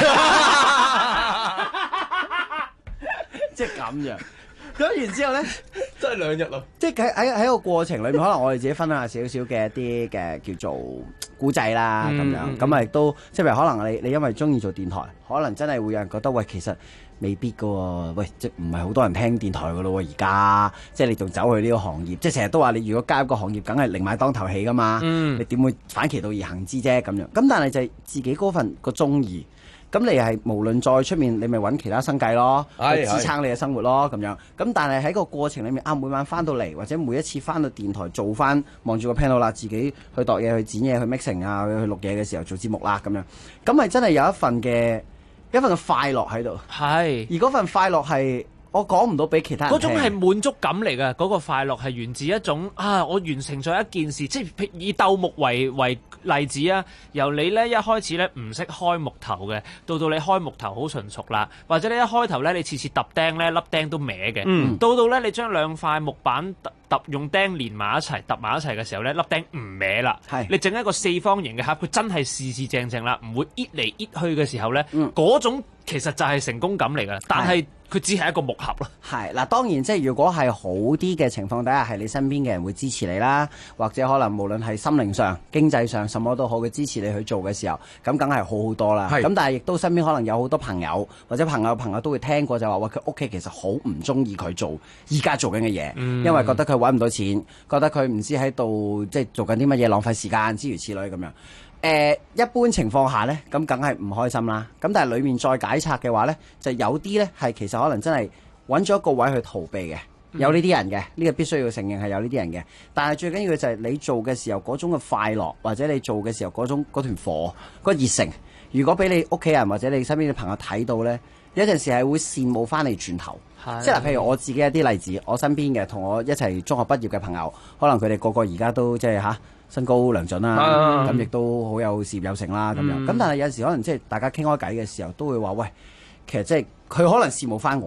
即係咁樣。咁然之後咧， 真係2日啦。 即係喺個過程裏面，可能我哋自己分享下少少嘅一啲嘅叫做古仔啦，咁樣咁亦都即係譬如可能你因為中意做電台，可能真係會有人覺得喂，其實未必噶喎，喂，即係唔係好多人聽電台噶咯喎，而家即係你仲走去呢個行業，即係成日都話你如果加入個行業，梗係寧買當頭起噶嘛，你點會反其道而行之啫咁樣？咁但係就係自己嗰份個中意。咁你係無論再出面，你咪揾其他生計咯，去支撐你嘅生活咯，咁樣。咁但係喺個過程裏面，每晚翻到嚟或者每一次翻到電台做翻，望住個 panel 啦，自己去度嘢、去剪嘢、去 mixing 啊、去錄嘢嘅時候做節目啦，咁樣。咁係真係有一份嘅快樂喺度。係。而嗰份快樂係我講唔到俾其他人聽。嗰種係滿足感嚟嘅，嗰個快樂係源自一種我完成咗一件事，即係以鬥木為例子啊，由你咧一開始咧唔識開木頭嘅，到你開木頭好純熟啦，或者你一開頭咧你次揼釘咧粒釘都歪嘅，到咧你將2塊木板用釘連埋一齊揼埋一齊嘅時候咧，粒釘唔歪啦，你整一個4方形嘅盒，佢真係四正正啦，唔會搣嚟搣去嘅時候咧，嗰種其實就係成功感嚟㗎，但係佢只係一個木盒咯。 係嗱，當然即係如果係好啲嘅情況底下，係你身邊嘅人會支持你啦，或者可能無論係心靈上、經濟上什麼都好嘅支持你去做嘅時候，咁梗係好好多啦。咁但係亦都身邊可能有好多朋友或者朋友都會聽過就話，喂，佢屋企其實好唔中意佢做依家做緊嘅嘢，因為覺得佢揾唔到錢，覺得佢唔知喺度即係做緊啲乜嘢，浪費時間諸如此類咁樣。一般情況下呢，咁梗係唔開心啦。咁但係裡面再解拆嘅話呢，就有啲呢係其實可能真係揾咗一個位去逃避嘅，有呢啲人嘅，呢個必須要承認係有呢啲人嘅。但係最緊要嘅就係你做嘅時候嗰種嘅快樂，或者你做嘅時候嗰團火、嗰個熱誠，如果俾你屋企人或者你身邊嘅朋友睇到呢，有陣時係會羨慕翻你轉頭。即係譬如我自己一啲例子，我身邊嘅同我一齊中學畢業嘅朋友，可能佢哋個個而家都即係身高良準啦，咁亦都好有事業有成啦咁樣。咁但係有時可能即係大家傾開偈嘅時候，都會話喂，其實即係佢可能羨慕翻我，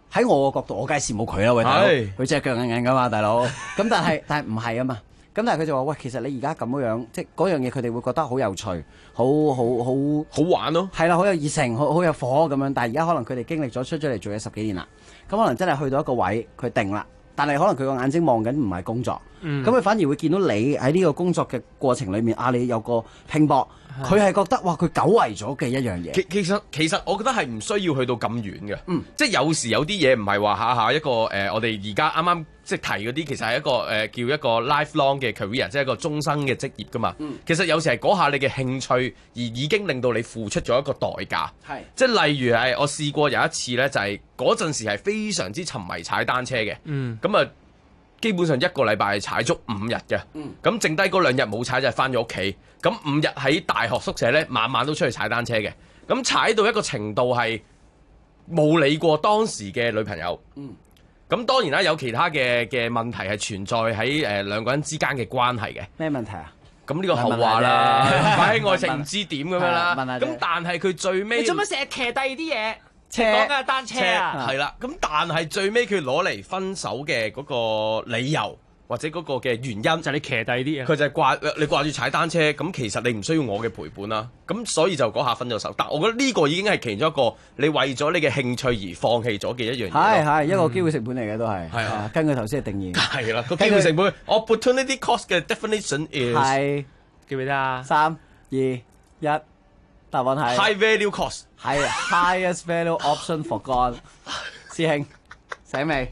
喺我個角度，我梗係羨慕佢啦，喂大佬，佢隻腳硬硬噶嘛，大佬。咁但係唔係啊嘛。咁但係佢就話喂，其實你而家咁樣，即係嗰樣嘢佢哋會覺得好有趣，好玩咯。 係啦，好有熱誠，好有火咁樣。但係而家可能佢哋經歷咗出咗嚟做嘢10幾年啦，咁可能真係去到一個位，佢定啦。但係可能佢個眼睛望緊唔係工作，咁佢反而會見到你喺呢個工作嘅過程裏面，你有個拼搏，佢係覺得哇，佢久違咗嘅一樣嘢。 其實我覺得係唔需要去到咁遠嘅，即係有時有啲嘢唔係話下下一個我哋而家啱啱即係提嗰啲，其實係一個叫一個 lifelong 嘅 career，即係一個終生嘅職業噶嘛。其實有時係嗰下你嘅興趣而已經令到你付出咗一個代價。即係例如係我試過有一次呢，就係嗰陣時係非常之沉迷踩單車嘅。咁啊，基本上一個禮拜係踩足5日嘅。咁剩低嗰2日冇踩就係翻咗屋企。咁5日喺大學宿舍呢，晚晚都出去踩單車嘅。咁踩到一個程度係冇理過當時嘅女朋友。咁當然啦，有其他嘅問題係存在喺2個人之間嘅關係嘅。 咩問題啊？ 咁呢個後話啦，擺喺愛情唔知點咁樣啦。咁但係佢最尾， 你做乜成日騎第二啲嘢？ 車講緊單車啊， 係啦。咁但係最尾佢攞嚟分手嘅嗰個理由或者嗰個嘅原因，就係你騎第二啲嘢。佢就係你掛住踩單車，咁其實你唔需要我嘅陪伴啦。咁所以就嗰下分咗手。但我覺得呢個已經係其中一個你為咗你嘅興趣而放棄咗嘅一樣嘢。 係一個機會成本嚟嘅都係。係啊，根據頭先嘅定義。 係啦，個機會成本。Opportunity cost 嘅 definition is 係記唔記得啊 ？3、2、1，答案係 high value cost， 係 highest value option for gone。師兄醒未？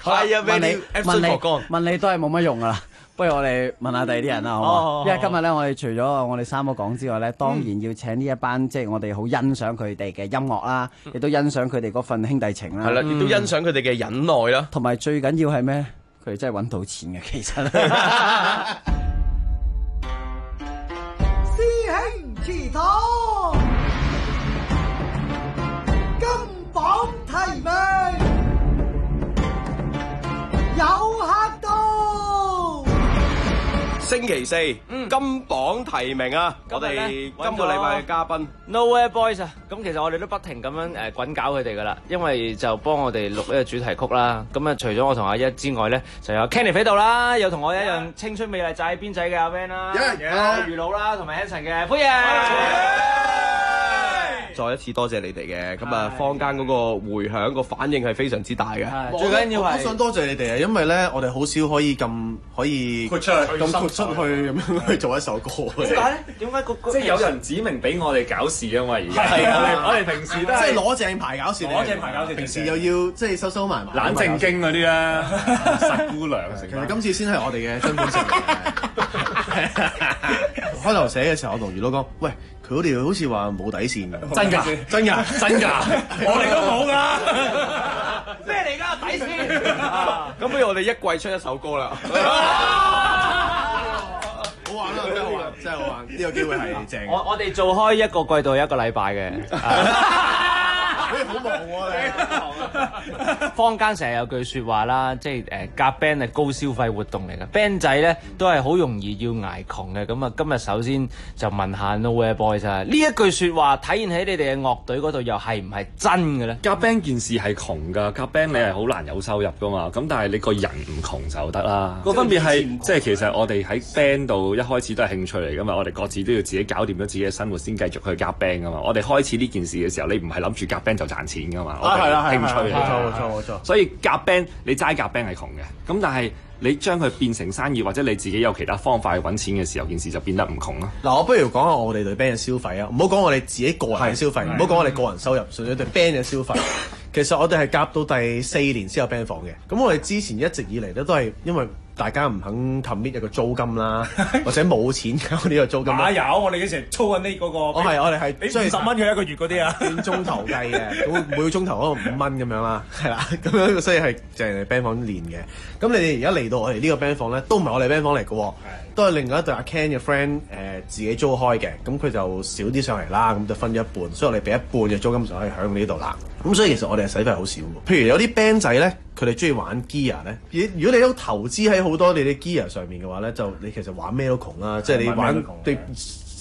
問你都係冇乜用噶啦，不如我哋問下第二啲人啦，好唔好？因為今日咧，我哋除咗我哋3個講之外咧，當然要請呢一班即係我哋好欣賞佢哋嘅音樂啦，亦都欣賞佢哋嗰份兄弟情啦， 係啦，亦都欣賞佢哋嘅忍耐啦， 同埋最緊要係咩？佢哋真係揾到錢嘅，其實。 師兄祠堂，金榜題名。有客到， 星期四金榜題名啊！我哋今個禮拜嘅嘉賓 Nowhere Boys 啊，咁其實我哋都不停咁樣滾搞佢哋噶啦，因為就幫我哋錄一個主題曲啦。咁啊，除咗我同阿一之外咧，就有 Kenny 喺度啦，有同我一樣青春美麗仔邊仔嘅阿 Van 啦，余老啦，同埋 Hanson 嘅歡迎。 再一次多謝你哋嘅，咁啊坊間嗰個迴響個反應係非常之大嘅。 最緊要係我想多謝你哋啊，因為咧我哋好少可以豁出去咁樣去做一首歌。 點解咧？點解即係有人指明俾我哋搞事啊嘛？而家係我哋平時都即係攞正牌搞事，平時又要即係收埋冷靜經嗰啲啦，實姑娘。 其實今次先係我哋嘅真本性嚟嘅。開頭寫嘅時候，我同余佬講：喂，佢哋好似話冇底線㗎。真㗎， 我哋都冇㗎。 咩嚟㗎底線？ 咁不如我哋一季出一首歌啦。 好玩啦，真係好玩，呢個機會係正。 我哋做開一個季度1個禮拜嘅。 好忙喎你！ 坊間成日有句説話啦，即係夾 band 係高消費活動嚟嘅，band 仔咧都係好容易要捱窮嘅。咁啊，今日首先就問下 Nowhere Boys 啊，呢一句説話體現喺你哋嘅樂隊嗰度，又係唔係真嘅咧？ 夾 band 件事係窮㗎，夾 band 你係好難有收入㗎嘛。咁但係你個人唔窮就得啦。個分別係即係其實我哋喺 band 度一開始都係興趣嚟㗎嘛。我哋各自都要自己搞掂咗自己嘅生活先繼續去夾 band 㗎嘛。我哋開始呢件事嘅時候，你唔係諗住夾 band 就賺錢㗎嘛。 係啦， 興趣嚟。 冇錯。 所以夾 band 你齋夾 band 係窮嘅，咁但係你將佢變成生意或者你自己有其他方法去揾錢嘅時候，件事就變得唔窮咯。 嗱，我不如講下我哋對 band 嘅消費啊，唔好講我哋自己個人嘅消費，唔好講我哋個人收入，純粹對 band 嘅消費。其實我哋係夾到第4年先有 band 房嘅，咁我哋之前一直以嚟咧都係因為大家唔肯 commit 一個租金啦，或者冇錢交呢個租金。 有，我哋嗰時租緊呢嗰個。 我哋係俾50蚊佢一個月嗰啲啊， 按鐘頭計嘅，咁每個鐘頭可能5蚊咁樣啦，係啦，咁樣所以係就係 band 房練嘅。咁你哋而家嚟到我哋呢個 band 房咧，都唔係我哋 band 房嚟嘅喎，都係另外一對阿 Ken 嘅 friend 自己租開嘅，咁佢就少啲上嚟啦，咁就分咗一半，所以我哋俾一半嘅租金就可以響呢度啦。咁所以其實我哋係使費好少喎。譬如有啲 band 仔咧，佢哋中意玩 gear 咧，如果你都投資喺好多你啲 gear 上面嘅話咧，就你其實玩咩都窮啦，即係你玩對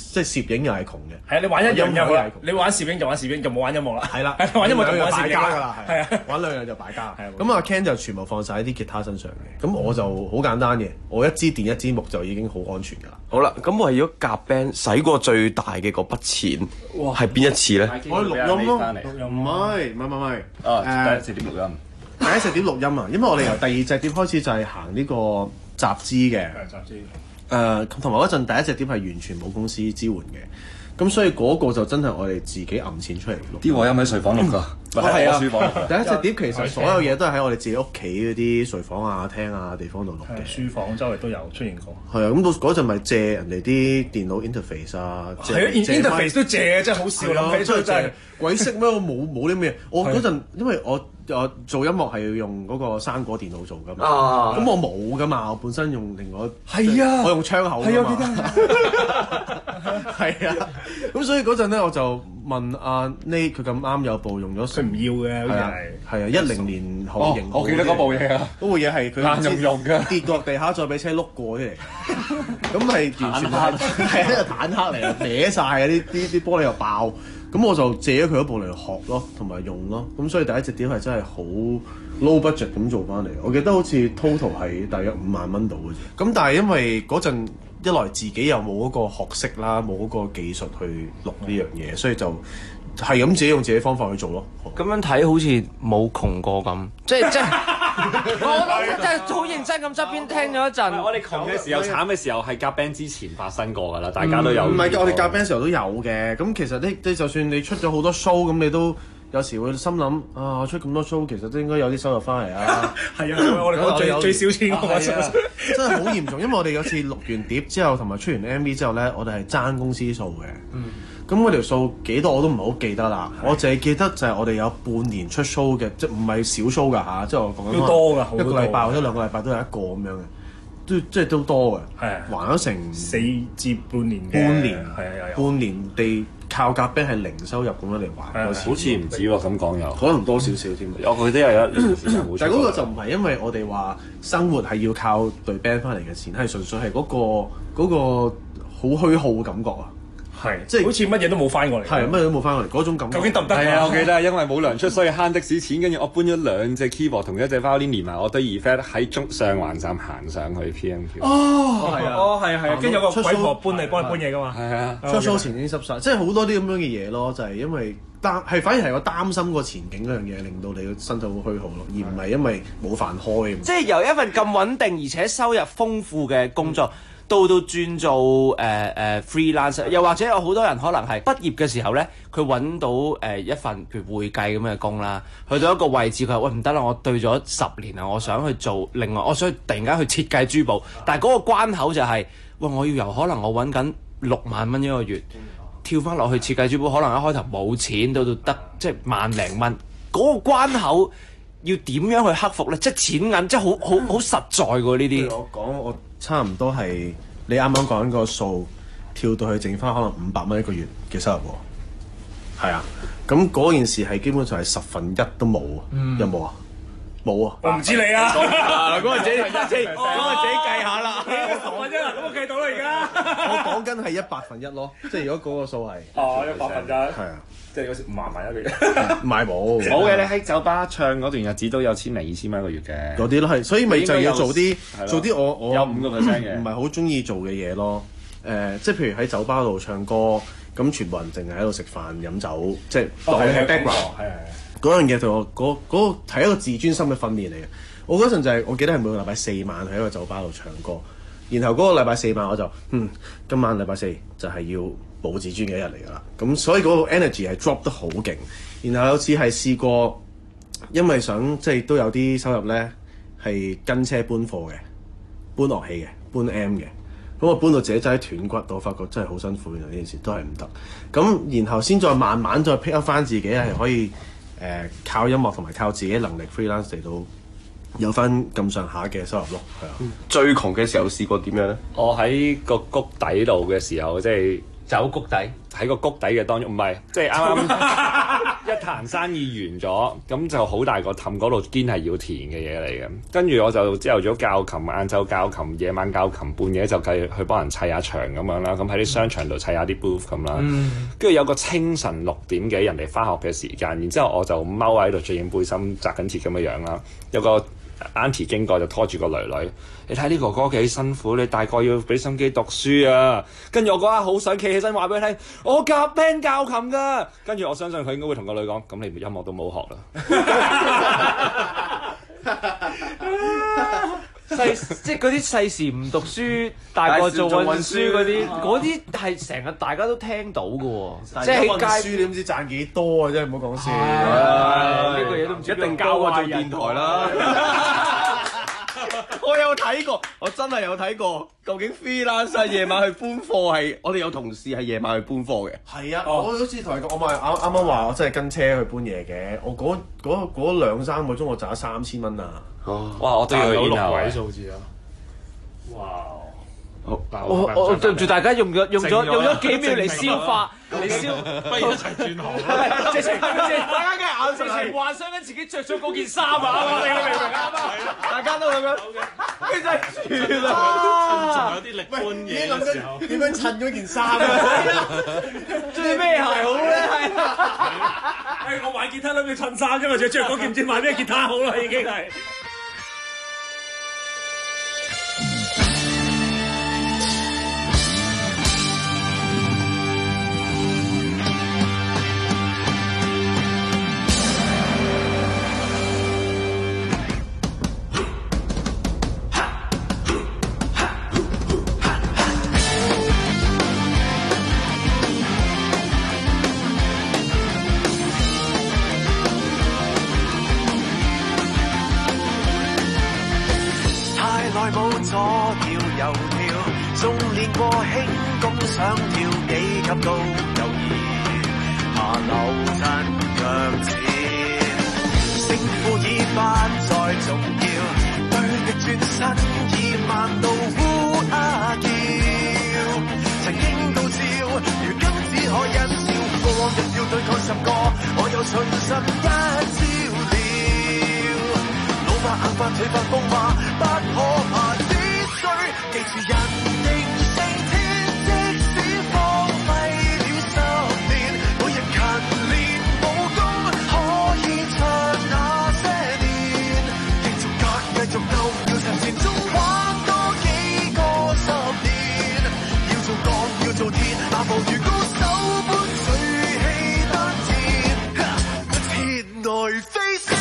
即係攝影又係窮嘅。 係啊，你玩一樣音樂又係窮， 你玩攝影就玩攝影，就冇玩音樂啦。 係啦， 玩音樂就玩攝影敗家㗎啦， 係啊， 玩兩樣就敗家。咁阿 Ken 就全部放晒喺啲吉他身上嘅，咁我就好簡單嘅，我一支電一支木就已經好安全㗎啦。 好啦，咁為咗夾 band 使過最大嘅嗰筆錢，係邊一次咧？ 我錄音咯，唔係， 第一隻碟錄音， 第一隻碟錄音啊，因為我哋由第二隻碟開始就係行呢個集資嘅，同埋嗰陣第一隻碟係完全冇公司支援嘅，咁所以嗰個就真係我哋自己揞錢出嚟錄。 啲和音喺睡房錄㗎， 係啊，書房第一隻碟其實所有嘢都係喺我哋自己屋企嗰啲睡房啊、廳啊地方度錄嘅。 書房周圍都有出現過。 係啊，咁到嗰陣咪借人哋啲電腦 interface 啊， 係啊 interface 都借，真係好笑諗起出真係鬼識咩？我冇啲咩，我嗰陣因為我做音樂係要用嗰個生果電腦做㗎嘛，咁我冇㗎嘛，我本身用另外係啊， 我用窗口㗎嘛，係啊，咁所以嗰陣咧我就問阿 Nate 佢咁啱有部用咗，佢唔要嘅，好似係啊，10年後型， 我記得嗰部嘢啊， 嗰部嘢係佢硬用用嘅， 跌落地下再俾車碌過出嚟，咁係完全係一個坦克嚟啊，歪曬啊！啲玻璃又爆。咁我就借咗佢一部嚟學咯，同埋用咯。咁所以第一隻碟係真係好 low budget 咁做翻嚟。我記得好似 total 係大約5萬蚊度嘅啫。咁但係因為嗰陣一來自己又冇嗰個學識啦，冇嗰個技術去錄呢樣嘢，所以就係咁自己用自己方法去做咯。 咁樣睇好似冇窮過咁，即係我真係好認真咁側邊聽咗一陣。 我哋窮嘅時候、慘嘅時候係夾 band 之前發生過㗎啦，大家都有。 唔係，我哋夾 band 時候都有嘅。咁其實你就算你出咗好多 show，咁你都有時會心諗啊，出咁多 show 其實都應該有啲收入翻嚟啊。 係啊，我哋講最少錢嗰個真係好嚴重，因為我哋有次錄完碟之後，同埋出完 MV 之後咧，我哋係爭公司數嘅。咁嗰條數幾多我都唔係好記得啦，我淨係記得就係我哋有半年出 show 嘅，即係唔係少 show 㗎嚇，即係我講緊都多㗎， 一個禮拜或者2個禮拜都有一個咁樣嘅，即係都多嘅，還咗成 4至半年嘅， 半年地靠夾 band 係零收入咁樣嚟還， 好似唔止喎，咁講有， 可能多少少添。 我記得有一年時間冇。 但係嗰個就唔係因為我哋話生活係要靠隊 band 翻嚟嘅錢，係純粹係嗰個好虛耗嘅感覺啊。 係，即係好似乜嘢都冇翻過嚟。 係，乜嘢都冇翻過嚟，嗰種感覺。 究竟得唔得？ 係啊，我記得因為冇糧出，所以慳的士錢，跟住我搬咗2隻 keyboard 同一隻 violin 連埋我堆 effect 喺上環站行上去 PMQ。 係啊，跟住有個鬼婆幫你搬嘢噶嘛。 係啊，出 show 前已經濕晒，即係好多啲咁樣嘅嘢咯，就係因為反而係我擔心個前景嗰樣嘢，令到你個身體好虛耗咯，而唔係因為冇飯開。 即係由一份咁穩定而且收入豐富嘅工作。到轉做freelance， 又或者有好多人可能係畢業嘅時候咧，佢揾到一份譬如會計咁嘅工啦，去到一個位置佢話喂唔得啦，我對咗10年啦，我想去做另外，我想突然間去設計珠寶，但係嗰個關口就係喂我要由可能我揾緊6萬蚊一個月，跳翻落去設計珠寶，可能一開頭冇錢，到得即係1萬零蚊，嗰個關口要點樣去克服咧？即係錢銀，即係好實在喎呢啲。 我差唔多係你啱啱講緊個數，跳到去剩翻可能500蚊一個月嘅收入喎。係啊，咁嗰件事係基本上係1/10都冇啊。有冇啊？冇啊！ 我唔知你啊。 嗰個自己計下啦。 10分1啦，咁我計到啦而家。 我講緊係1/100咯，即係如果嗰個數係。 1/100。係啊。 即係嗰時5萬蚊一個月。 唔係冇。 冇嘅，你喺酒吧唱嗰段日子都有1000零2000蚊一個月嘅。 嗰啲咯係，所以咪就要做啲我有5%嘅， 唔係好中意做嘅嘢咯。即係譬如喺酒吧度唱歌，咁全部人淨係喺度食飯飲酒，即係當你係 background。嗰樣嘢對我嗰係一個自尊心嘅訓練嚟嘅。我嗰陣就係我記得係每個禮拜4晚喺一個酒吧度唱歌，然後嗰個禮拜4晚我就今晚禮拜4就係要冇自尊嘅一日嚟㗎啦。咁所以嗰個 energy 係 drop 得好勁。然後有次係試過，因為想即係都有啲收入咧，係跟車搬貨嘅，搬樂器嘅，搬 M 嘅。咁我搬到自己真係斷骨到，我發覺真係好辛苦。原來呢件事都係唔得。咁然後先再慢慢再 pick up 翻自己係可以。靠音樂同埋靠自己能力 freelance 嚟到有翻咁上下嘅收入咯，係啊。 最窮嘅時候試過點樣咧？ 我喺個谷底度嘅時候，即係走谷底， 喺個谷底嘅當中，唔係即係啱啱一壇生意完咗，咁就好大個氹，嗰度堅係要填嘅嘢嚟嘅。跟住我就朝頭早教琴，晏晝教琴，夜晚教琴，半夜就繼續去幫人砌下牆咁樣啦。咁喺啲商場度砌下啲 booth 咁啦。跟住有個清晨6點幾人哋返學嘅時間，然之後我就踎喺度着件背心紮緊鐵咁嘅樣啦。有個 auntie 經過就拖住個女女，你睇呢哥哥幾辛苦，你大個要俾心機讀書啊！跟住我嗰刻好想企起身話俾佢聽，我夾 band 教琴㗎。跟住我相信佢應該會同個女講，咁你音樂都冇學啦。即係嗰啲細時唔讀書，大個做運輸嗰啲係成日大家都聽到嘅喎。即係喺街書你唔知賺幾多啊！真係唔好講笑。 呢個嘢都唔知一定交過做電台啦。我有睇過，我真係有睇過。究竟 freelance 夜晚去搬貨係，我哋有同事係夜晚去搬貨嘅。 係啊，我好似同你講，我咪啱啱話我真係跟車去搬嘢嘅。我嗰2-3個鐘我賺咗3000蚊啊！ 哇！我都要有6位數字啊！哇！ 我對唔住大家用咗幾秒嚟消化，不如一齊轉行啦！直情大家嘅眼直情幻想緊自己着咗嗰件衫啊！你明唔明啊？大家都咁樣，跟住轉啦！ 仲有啲力搬嘢嘅時候， 點樣襯嗰件衫啊？ 着咩鞋好咧？ 係我買吉他諗住襯衫啫嘛，着嗰件唔知買咩吉他好啦，已經係。 左跳右跳，仲練過輕功，想跳幾級都猶豫，怕扭親腳趾。勝負已不再重要，對敵轉身已慢到烏鴉叫。曾經高招，如今只可一笑。過往日要對抗10個，我有信心一招了。老化硬化腿發風化，不可怕。記住人定勝天，即使荒廢了10年，每日勤練武功，可以唱那些年。繼續格，繼續鬥，要實踐中玩多幾個10年。要做鋼，要做鐵，那無如高手般水氣丹田，天內飛仙。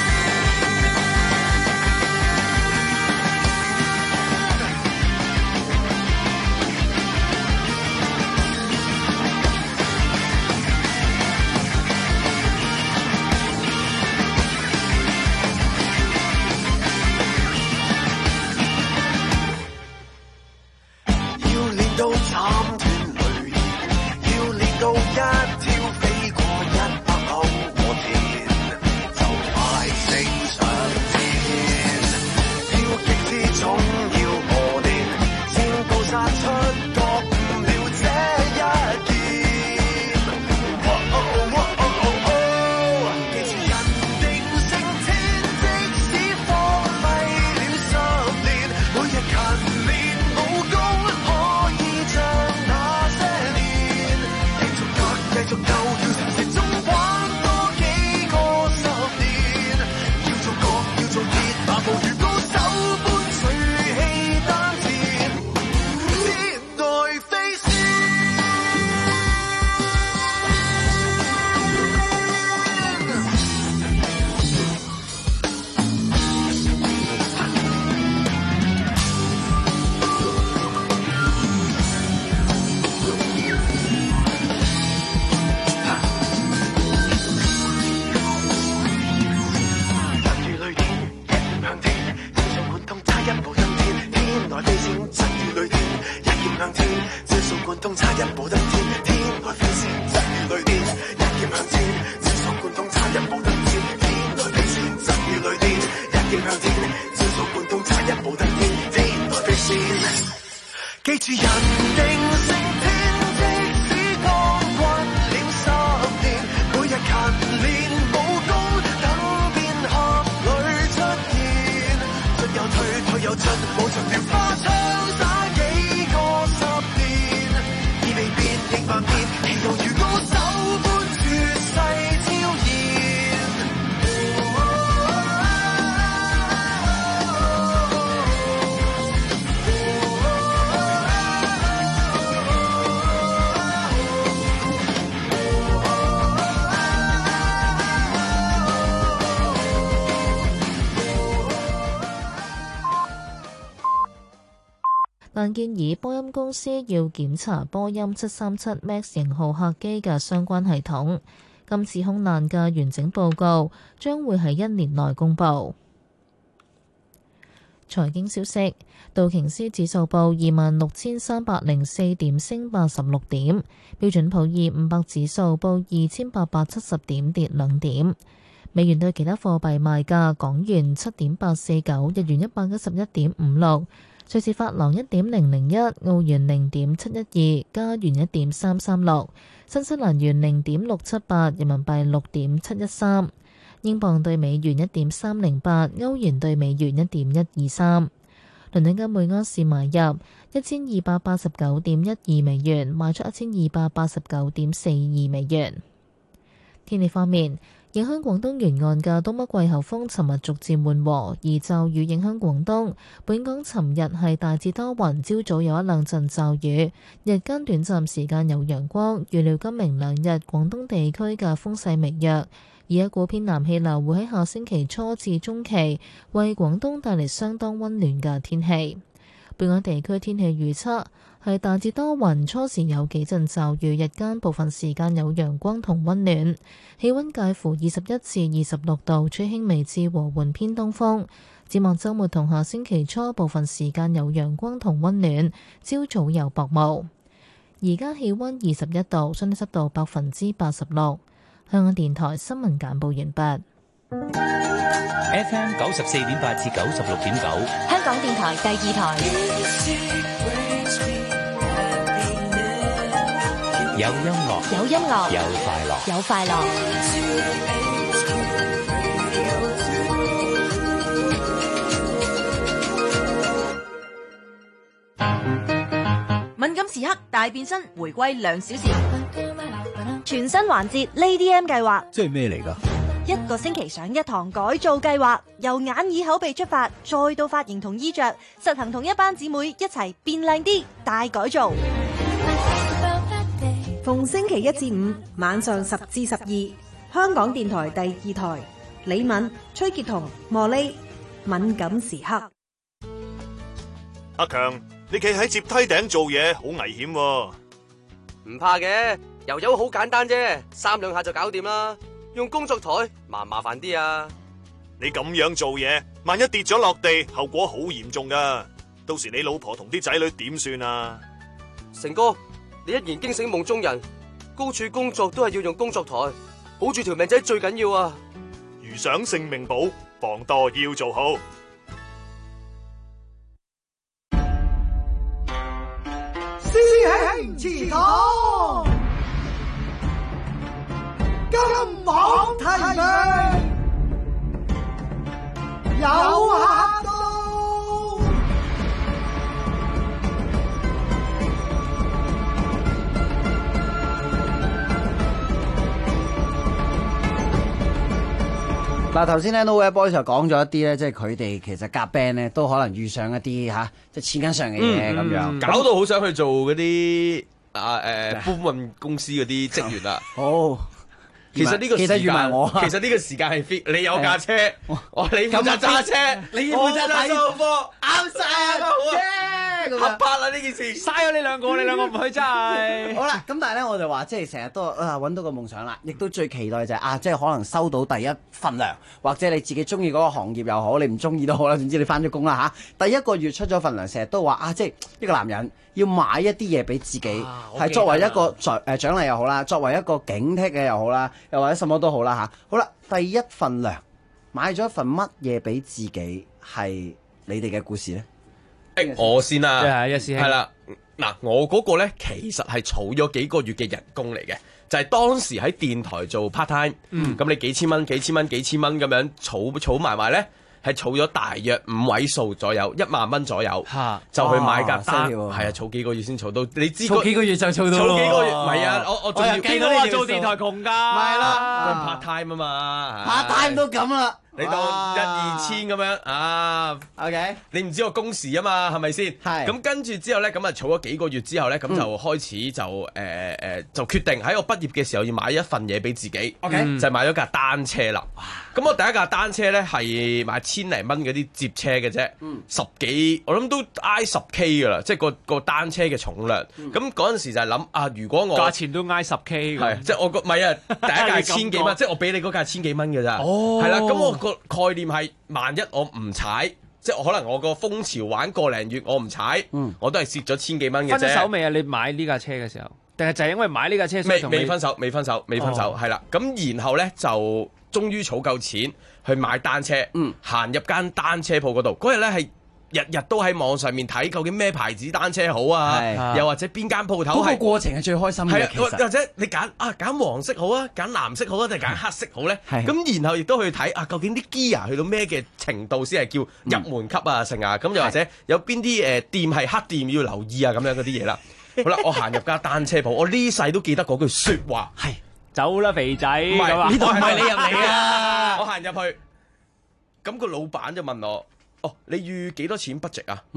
到斬斷雷電，要練到一跳飛過100口和田，就快升上天。跳極之總要磨練，戰步殺出覺悟了這一劍。記住人定勝天，即使荒廢了10年，每日勤練武功。繼續鬥，要實踐中玩多幾個10年。要做鋼，要做鐵，那無如高手般水氣丹田，天內飛仙。向天，招數貫通，差一步登天。天外飛仙，疾如雷電，一劍向天。招數貫通，差一步登天。天外飛仙，疾如雷電，一劍向天。招數貫通，差一步登天。天外飛仙，記住人定勝天，即使光棍了10年，每日勤練。 但建議波音公司要檢查波音737 MAX 型號客機嘅相關系統。今次空難嘅完整報告將會喺1年內公佈。財經消息，道瓊斯指數報26,304點，升86點；標準普爾500指數報2,870點，跌2點。美元對其他貨幣賣價：港元7.849，日元111.56，瑞士法郎1.001，澳元0.712，加元1.336，新西蘭元0.678，人民幣6.713。英鎊對美元1.308，歐元對美元1.123。倫敦金每盎司買入1289.12美元，賣出1289.42美元。天氣方面，影響廣東沿岸嘅東北季候風尋日逐漸緩和，而驟雨影響廣東。本港尋日係大致多雲，朝早有一兩陣驟雨，日間短暫時間有陽光。預料今明兩日廣東地區嘅風勢微弱。而一股偏南氣流會喺下星期初至中期為廣東帶嚟相當溫暖嘅天氣。本港地區天氣預測係大致多雲，初時有幾陣驟雨，日間部分時間有陽光同溫暖，氣溫介乎21至26度，吹輕微至和緩偏東風。展望週末同下星期初部分時間有陽光同溫暖，朝早有薄霧。而家氣溫21度，相對濕度86%。香港電台新聞簡報完畢。 FM 94.8至96.9， 香港電台第二台。 有音樂， 有音樂， 有快樂， 有快樂。敏感時刻大變身，回歸2小時。全新環節 Lady M 計劃， 即係咩嚟㗎 ？1個星期上1堂改造計劃，由眼耳口鼻出發，再到髮型同衣着，實行同一班姊妹一齊變靚啲，大改造。 逢星期1至5晚上10至12，香港電台第2台，李敏、崔潔彤、莫莉，敏感時刻。 阿強，你企喺接梯頂做嘢好危險喎。 唔怕嘅，油油好簡單啫，3兩下就搞掂啦。用工作台麻煩啲啊。 你咁樣做嘢，萬一跌咗落地，後果好嚴重噶。到時你老婆同啲仔女點算啊？ 成哥，你一言驚醒夢中人，高處工作都係要用工作台，保住條命仔最緊要啊。 如想性命保，防墮要做好。 師兄祠堂，金榜題名，有客到。 嗱，頭先咧 Nowhere Boys 就講咗一啲咧，即係佢哋其實夾 band 咧都可能遇上一啲即係錢銀上嘅嘢咁樣， 搞到好想去做嗰啲搬運公司嗰啲職員啊！ 好。 其實呢個時間， 記得預埋我。 其實呢個時間係 fit， 你有架車，你負責揸車， 你負責睇掃貨，啱晒啊！合拍啦呢件事， 嘥咗你兩個唔去真係。 好啦，咁但係咧我就話，即係成日都揾到個夢想啦，亦都最期待就係即係可能收到第一份糧，或者你自己中意嗰個行業又好，你唔中意都好啦，總之你翻咗工啦嚇，第一個月出咗份糧，成日都話即係一個男人要買一啲嘢俾自己，係作為一個獎勵又好啦，作為一個警惕嘅又好啦，又或者什麼都好啦嚇。好啦，第一份糧買咗一份乜嘢俾自己係你哋嘅故事咧？ 我先啦， 師兄係啦，嗱，我嗰個咧其實係儲咗幾個月嘅人工嚟嘅，就係當時喺電台做 part time，咁你幾千蚊咁樣儲埋咧，係儲咗大約5位數左右，1萬蚊左右，就去買架單，係啊，儲幾個月先儲到，你知儲幾個月就儲到， 儲幾個月，唔係啊，我仲要幾多話做電台窮㗎， 咪係啦，part time 啊嘛 ，part time 都咁啦。 你當1、2千咁樣啊 ，OK， 你唔知我工時啊嘛，係咪先？ 係。 咁跟住之後咧，咁啊儲咗幾個月之後咧，咁就開始就決定喺我畢業嘅時候要買一份嘢俾自己 ，OK， 就買咗架單車啦。咁我第一架單車咧係買千零蚊嗰啲摺車嘅啫，10幾，我諗都挨10K 噶啦，即係個單車嘅重量。咁嗰陣時就係諗啊，如果我價錢都挨10K， 係即係我個唔係啊，第一架千幾蚊，即係我俾你嗰架千幾蚊嘅咋，係啦。咁我個概念係，萬一我唔踩，即係可能我個風潮玩個零月我唔踩，我都係蝕咗千幾蚊嘅啫。 分咗手未啊？你買呢架車嘅時候，定係就係因為買呢架車所以同你未分手，係啦。咁然後咧就終於儲夠錢去買單車，行入間單車鋪嗰度。嗰日咧係日日都喺網上面睇究竟咩牌子單車好啊，又或者邊間鋪頭係。 嗰個過程係最開心嘅，其實。 或者你揀黃色好啊，揀藍色好啊，定係揀黑色好咧？咁然後亦都去睇究竟啲 gear 去到咩嘅程度先係叫入門級啊，成啊。咁又或者有邊啲店係黑店要留意啊，咁樣嗰啲嘢啦。好啦，我行入間單車鋪，我呢世都記得嗰句説話係走啦肥仔， 唔係呢度唔係你入嚟啊！ 我行入去，咁個老闆就問我：哦，你預幾多錢 budget 啊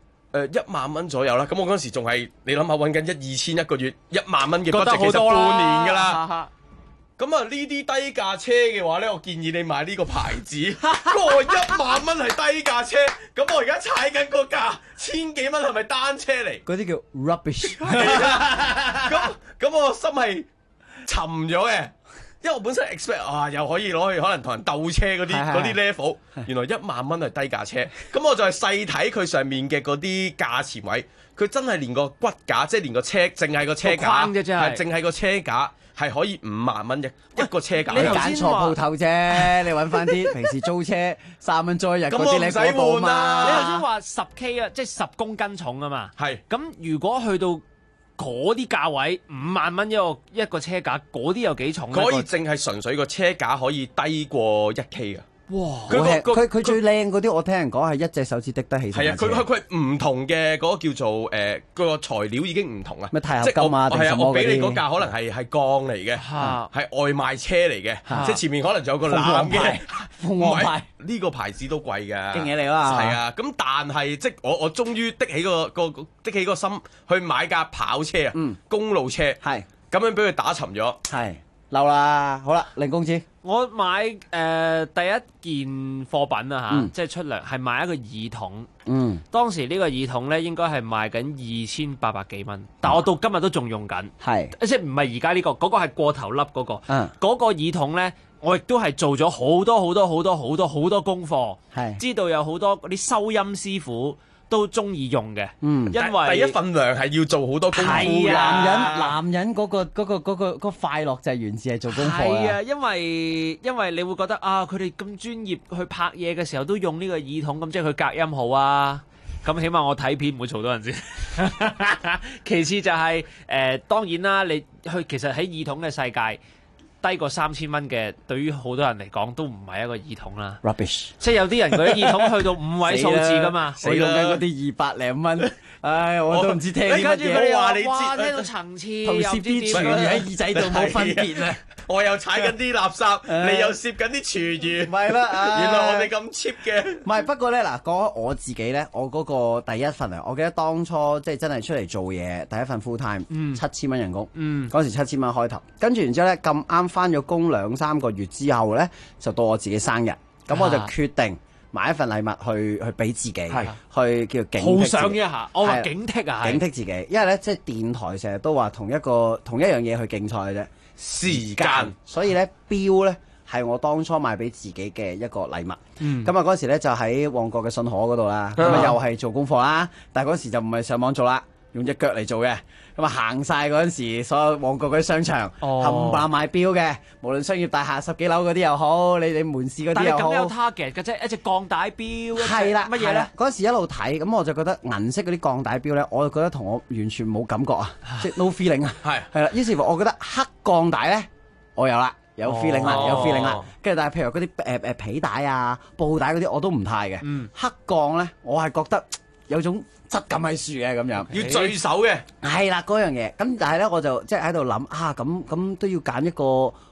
？1萬蚊左右啦。咁我嗰陣時仲係你諗下揾緊2千一個月，1萬蚊嘅 budget 其實半年㗎啦。咁啊呢啲低價車嘅話咧，我建議你買呢個牌子。嗰個1萬蚊係低價車，咁我而家踩緊個價千幾蚊係咪單車嚟？ 嗰啲叫 rubbish。 咁我心係沉咗嘅。因為我本身 expect 又可以攞去可能同人鬥車嗰啲 level， 原來1萬蚊係低價車，咁我就係細睇佢上面嘅嗰啲價錢位，佢真係連個骨架，即係連個車，淨係個車架，係淨係個車架係可以5萬蚊一個車架。 你揀錯鋪頭啫，你揾翻啲平時租車3蚊租一日嗰啲你嗰部嘛。 你頭先話10K 啊，即係10公斤重啊嘛。 係。 咁如果去到嗰啲價位5萬蚊一個車架，嗰啲有幾重咧？ 可以淨係純粹個車架可以低過1K 嘅。 哇！佢最靚嗰啲，我聽人講係一隻手指滴得起。 係啊，佢唔同嘅嗰個叫做個材料已經唔同啊。 咩鈦合金啊？ 係啊，我俾你嗰架可能係鋼嚟嘅，係外賣車嚟嘅，即係前面可能仲有個籃嘅。 鳳凰牌呢個牌子都貴㗎， 勁嘢嚟啦。 係啊，咁但係即係我終於的起個心去買架跑車啊，公路車係咁樣俾佢打沉咗， 係嬲啦。好啦，零公子。 我買第一件貨品啊即係出糧係買一個耳筒。當時呢個耳筒咧應該係賣緊2800幾蚊，但我到今日都仲用緊。係即係唔係而家呢個？嗰個係過頭笠嗰個。嗰個耳筒咧，我亦都係做咗好多功課，知道有好多嗰啲收音師傅都中意用嘅，因為第一份糧係要做好多功夫嘅。 男人嗰個快樂就係源自係做功課。 係啊，因為你會覺得佢哋咁專業去拍嘢嘅時候都用呢個耳筒，咁即係佢隔音好啊。咁起碼我睇片唔會嘈到人先。其次就係當然啦，你其實喺耳筒嘅世界。低過3000蚊嘅，對於好多人嚟講都唔係一個耳筒啦。 Rubbish， 即係有啲人嗰啲耳筒去到5位數字噶嘛。 我用緊嗰啲200零蚊，唉，我都唔知聽啲乜嘢。 哇，聽到層次， 同攝啲廚餘喺耳仔度冇分別啊！ 我又踩緊啲垃圾，你又攝緊啲廚餘， 唔係啦。 原來我哋咁 cheap 嘅。 唔係，不過咧嗱，講我自己咧，我嗰個第一份啊，我記得當初即係真係出嚟做嘢，第一份 full time， 7000蚊人工，嗰時7000蚊開頭，跟住然之後咧咁啱翻咗工2-3個月之後咧，就到我自己生日，咁我就決定買一份禮物去俾自己，去叫警惕自己。 犒賞一下，我話警惕啊， 警惕自己，因為咧即係電台成日都話同一樣嘢去競賽嘅啫， 時間。 所以咧錶咧係我當初買俾自己嘅一個禮物。咁啊嗰時咧就喺旺角嘅信和嗰度啦，咁啊又係做功課啦，但係嗰時就唔係上網做啦，用隻腳嚟做嘅。咁啊行晒嗰陣時，所有旺角嗰啲商場冚唪唥賣錶嘅，無論商業大廈10幾樓嗰啲又好，你門市嗰啲又好。但係咁有 target 嘅啫，一隻鋼帶錶。係啦，乜嘢咧？嗰時一路睇，咁我就覺得銀色嗰啲鋼帶錶咧，我就覺得同我完全冇感覺啊，即係 no feeling 啊。係啦，於是乎我覺得黑鋼帶咧，我有啦，有 feeling 啦，有 feeling 啦。跟住但係譬如嗰啲皮帶啊、布帶嗰啲我都唔太嘅。黑鋼咧，我係覺得有種質感喺樹嘅咁樣， 要聚手嘅， 係啦嗰樣嘢。咁但係咧，我就即係喺度諗咁都要揀一個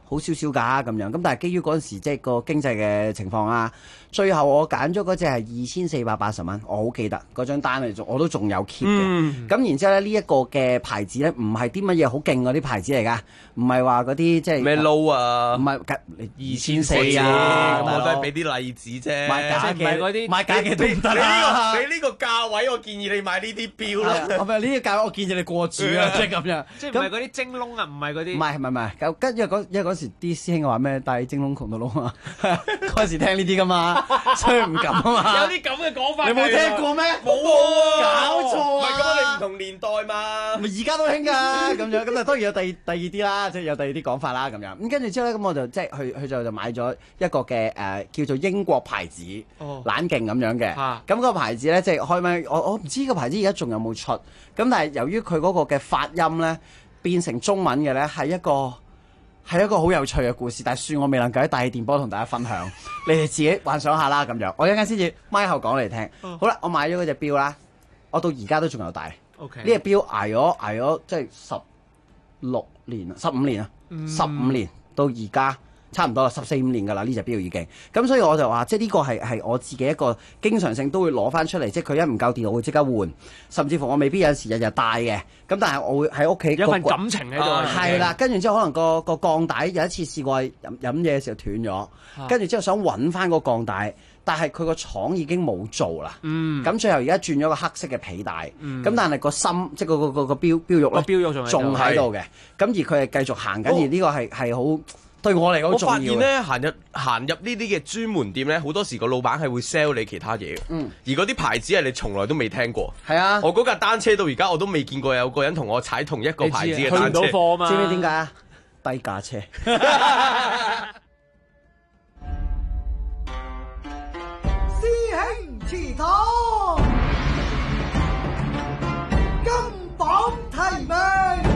好少少㗎咁樣。咁但係基於嗰陣時即係個經濟嘅情況啊，最後我揀咗嗰隻係2480蚊，我好記得嗰張單嚟，我都仲有 keep 嘅。咁然之後咧，呢一個嘅牌子咧，唔係啲乜嘢好勁嗰啲牌子嚟㗎，唔係話嗰啲即係咩 low 啊， 唔係2400啊， 我都係俾啲例子啫， 買假嘅， 唔係嗰啲買假嘅都唔得啦。 你呢個價位，我建議你買呢啲錶啦。 唔係呢個價位，我建議你過主啊，即係咁樣。 即係唔係嗰啲蒸籠啊，唔係嗰啲。 唔係，跟因為嗰時啲師兄話咩帶蒸籠窮到窿啊，嗰時聽呢啲㗎嘛，所以唔敢啊嘛。 有啲咁嘅講法， 你冇聽過咩？ 冇啊， 搞錯啊！ 唔係咁啊，你唔同年代嘛。 咪而家都興㗎，咁樣咁啊，當然有第二啲啦，即係有第二啲講法啦，咁樣。咁跟住之後咧，咁我就即係佢就買咗一個嘅叫做英國牌子，冷勁咁樣嘅。咁個牌子咧，即係開咪，我唔知個牌子而家仲有冇出。咁但係由於佢嗰個嘅發音咧變成中文嘅咧，係一個好有趣嘅故事。但係算我未能夠喺大氣電波同大家分享，你哋自己幻想下啦咁樣。我一陣間先至咪後講嚟聽。好啦，我買咗嗰隻錶啦，我到而家都仲有戴。呢隻錶捱咗即係15年啊，15年到而家差唔多啦，14、15年㗎啦，呢隻錶已經。咁所以我就話，即係呢個係我自己一個經常性都會攞翻出嚟，即係佢一唔夠電我會即刻換，甚至乎我未必有時日日戴嘅。咁但係我會喺屋企有份感情喺度。 係啦，跟住之後可能個鋼帶有一次試過飲嘢嘅時候斷咗，跟住之後想揾翻個鋼帶。但係佢個廠已經冇做啦，咁最後而家轉咗個黑色嘅皮帶，咁但係個心即係個錶玉咧仲喺度嘅，咁而佢係繼續行緊，而呢個係好對我嚟講重要。 我發現咧行入呢啲嘅專門店咧，好多時個老闆係會 sell 你其他嘢嘅，而嗰啲牌子係你從來都未聽過。 係啊， 我嗰架單車到而家我都未見過有個人同我踩同一個牌子嘅單車。 去唔到貨嘛？ 知唔知點解啊？低價車。 師兄祠堂，金榜題名，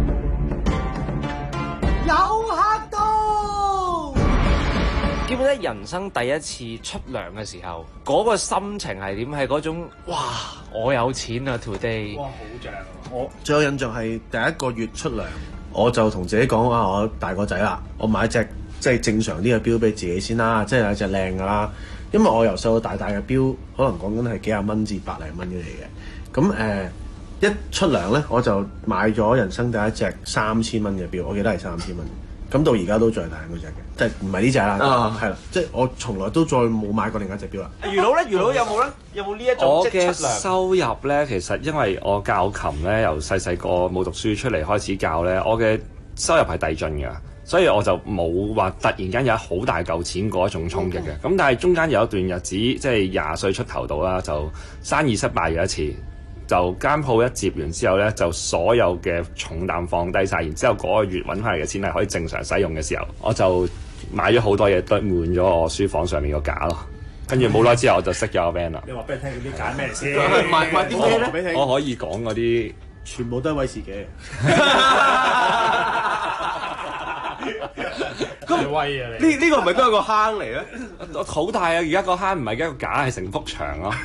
有客到。 記唔記得人生第一次出糧嘅時候，嗰個心情係點？係嗰種哇，我有錢啊 today！ 哇，好正啊！ 我最有印象係第一個月出糧，我就同自己講啊，我大個仔啦，我買隻即係正常啲嘅錶俾自己先啦，即係有隻靚㗎啦。因為我由細到大嘅錶，可能講緊係幾廿蚊至百零蚊嘅嚟嘅。咁一出糧咧，我就買咗人生第一隻3000蚊嘅錶，我記得係3000蚊。咁到而家都再戴嗰隻嘅，即係唔係呢隻啦，係啦，即係我從來都再冇買過另一隻錶啦。 魚佬咧，魚佬有冇咧？有冇呢一種我嘅即出糧？ 收入咧，其實因為我教琴咧，由細個冇讀書出嚟開始教咧，我嘅收入係遞進㗎。所以我就冇話突然間有好大嚿錢嗰一種衝擊嘅。咁但係中間有一段日子，即係20歲出頭到啦，就生意失敗咗一次，就間鋪一接完之後咧，就所有嘅重擔放低晒，然之後嗰個月揾翻嚟嘅錢係可以正常使用嘅時候，我就買咗好多嘢堆滿咗我書房上面個架咯。跟住冇耐之後我就識咗阿 Van 啦。 你話俾佢聽嗰啲架咩先？ 買啲咩咧？ 我可以講嗰啲全部都係威士忌。 咁威啊！你呢個唔係都係個坑嚟咧？ 好大啊！而家個坑唔係一個架，係成幅牆咯。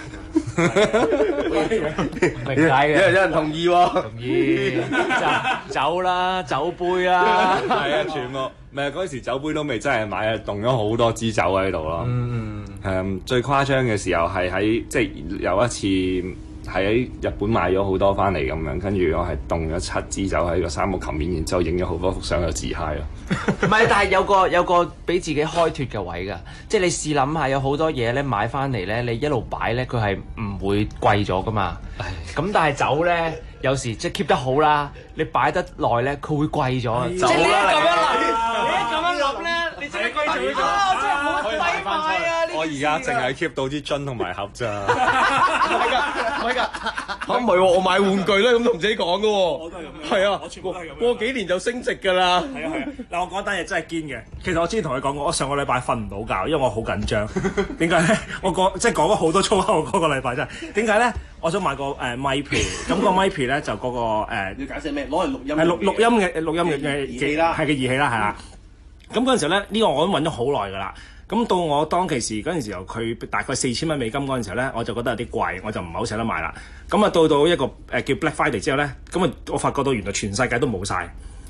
明解嘅， 有人同意喎。 同意酒啦，酒杯啦， 係啊，全部咪嗰時酒杯都未真係買啊，凍咗好多支酒喺度咯。最誇張嘅時候係喺即係有一次。喺日本買咗好多翻嚟咁樣，跟住我係凍咗7支酒喺個沙漠琴面，然之後影咗好多幅相就自嗨咯。 唔係，但係有個俾自己開脱嘅位㗎，即係你試諗下，有好多嘢咧買翻嚟咧，你一路擺咧，佢係唔會貴咗㗎嘛。咁但係酒咧，有時即係 keep 得好啦，你擺得耐咧，佢會貴咗。即係你咁樣諗咧，你即係貴咗啊！真係好抵買啊！ 我而家淨係 keep 到啲樽同埋盒咋。 唔係喎，我買玩具咧，咁同自己講嘅喎。我都係咁樣。係啊，我全部都係咁樣。過幾年就升值㗎啦。 係啊。嗱，我講單嘢真係堅嘅。其實我之前同佢講過，我上個禮拜瞓唔到覺，因為我好緊張。點解咧？我即係講咗好多粗口嗰個禮拜真係。點解咧？我想買個咪 pad，咁個咪 pad 咧就嗰個要解釋咩？攞嚟錄音。 係錄音嘅儀器啦，係嘅儀器啦，係啦。咁嗰陣時咧，呢個我都揾咗好耐㗎啦。咁到我當其時嗰陣時候，佢大概4000蚊美金嗰陣時候咧，我就覺得有啲貴，我就唔係好捨得買啦。咁啊到一個叫 Black Friday 之後咧，咁啊我發覺到原來全世界都冇晒。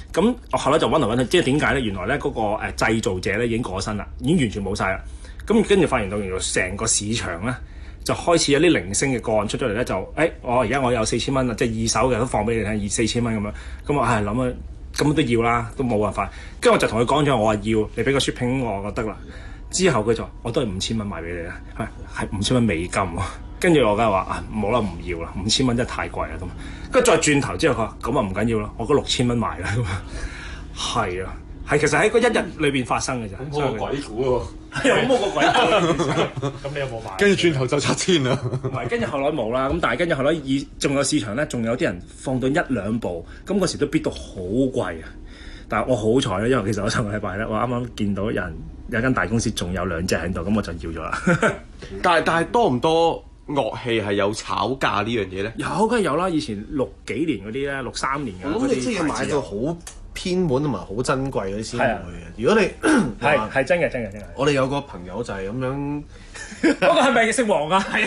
咁我後來就揾嚟揾去，即係點解咧？原來咧嗰個製造者咧已經過身啦，已經完全冇晒啦。咁跟住發現到原來成個市場咧就開始有啲零星嘅個案出咗嚟咧，就我而家我有4000蚊啦，即係二手嘅都放俾你睇，4000蚊咁樣。咁我係諗啊，咁都要啦，都冇辦法。跟住我就同佢講咗，我話要你俾個 shipping 我就得啦。之後佢就我都係5000蚊賣俾你啦，係5000蚊美金喎。跟住我梗係話冇啦，唔要啦，5000蚊真係太貴啦咁。跟住再轉頭之後佢話咁啊唔緊要啦，我嗰6000蚊賣啦咁啊。係啊，係其實喺嗰一日裏邊發生嘅咋。 咁個鬼故喎， 有冇個鬼故？咁你有冇買？ 跟住轉頭就7000啦。 唔係，跟住後來冇啦。咁但係跟住後來仲有市場咧，仲有啲人放到1-2部，咁嗰時都逼到好貴啊。但係我好彩咧，因為其實我上個禮拜咧，我啱啱見到有間大公司仲有2隻喺度，咁我就要咗啦。 但係多唔多樂器係有炒價呢樣嘢咧？ 有，梗係有啦。以前60幾年嗰啲咧，63年嘅。 咁你即係要買到好偏門同埋好珍貴嗰啲先會嘅。如果你係真嘅。 我哋有個朋友就係咁樣， 嗰個係咪姓黃啊？係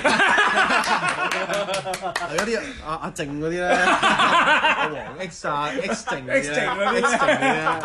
係嗰啲阿靜嗰啲咧，阿黃 X 啊 X 靜嗰啲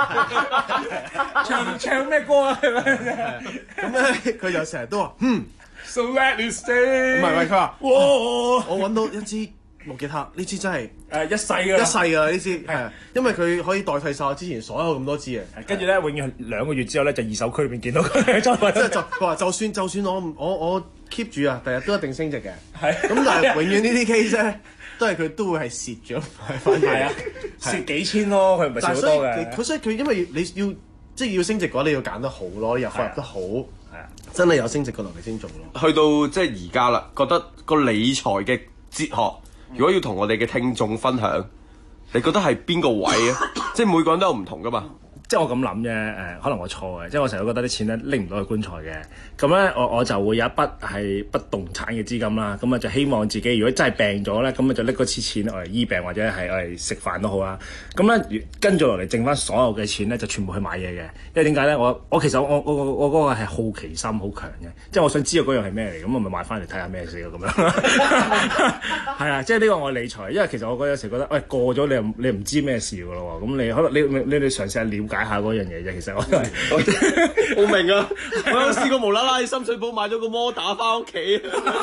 咧， 唱咩歌啊？ 咁咧佢就成日都話 So let it stay。 唔係佢話我揾到一支木吉他，呢支真係一世㗎啦呢支係，因為佢可以代替晒我之前所有咁多支嘅。 跟住咧，永遠2個月之後咧，就二手區裏邊見到佢。即係佢話就算我 keep 住啊，第日都一定升值嘅。係咁，但係永遠呢啲 case 咧，都會係蝕咗買翻嚟。係啊， 蝕幾千咯，佢唔係蝕好多嘅。 所以佢因為你要即係要升值嘅話，你要揀得好咯，入貨入得好。真係有升值嘅能力先做咯。 去到即係而家啦，覺得個理財嘅哲學，如果要同我哋嘅聽眾分享，你覺得係邊個位啊？即係每個人都有唔同噶嘛。 即係我咁諗啫，可能我錯嘅，即係我成日都覺得啲錢咧拎唔到去棺材嘅。咁咧，我就會有一筆係不動產嘅資金啦。咁啊就希望自己如果真係病咗咧，咁啊就拎嗰次錢嚟醫病或者係嚟食飯都好啦。咁咧跟住落嚟剩翻所有嘅錢咧，就全部去買嘢嘅。因為點解咧？我其實我嗰個係好奇心好強嘅，即係我想知道嗰樣係咩嚟，咁我咪買翻嚟睇下咩事咯咁樣。係啊，即係呢個我理財，因為其實我有時覺得，喂過咗你唔知咩事㗎咯喎，咁你可能你嘗試下了解下嗰樣嘢啫，其實我都係， 我明啊！我有試過無啦啦喺深水埗買咗個摩打翻屋企，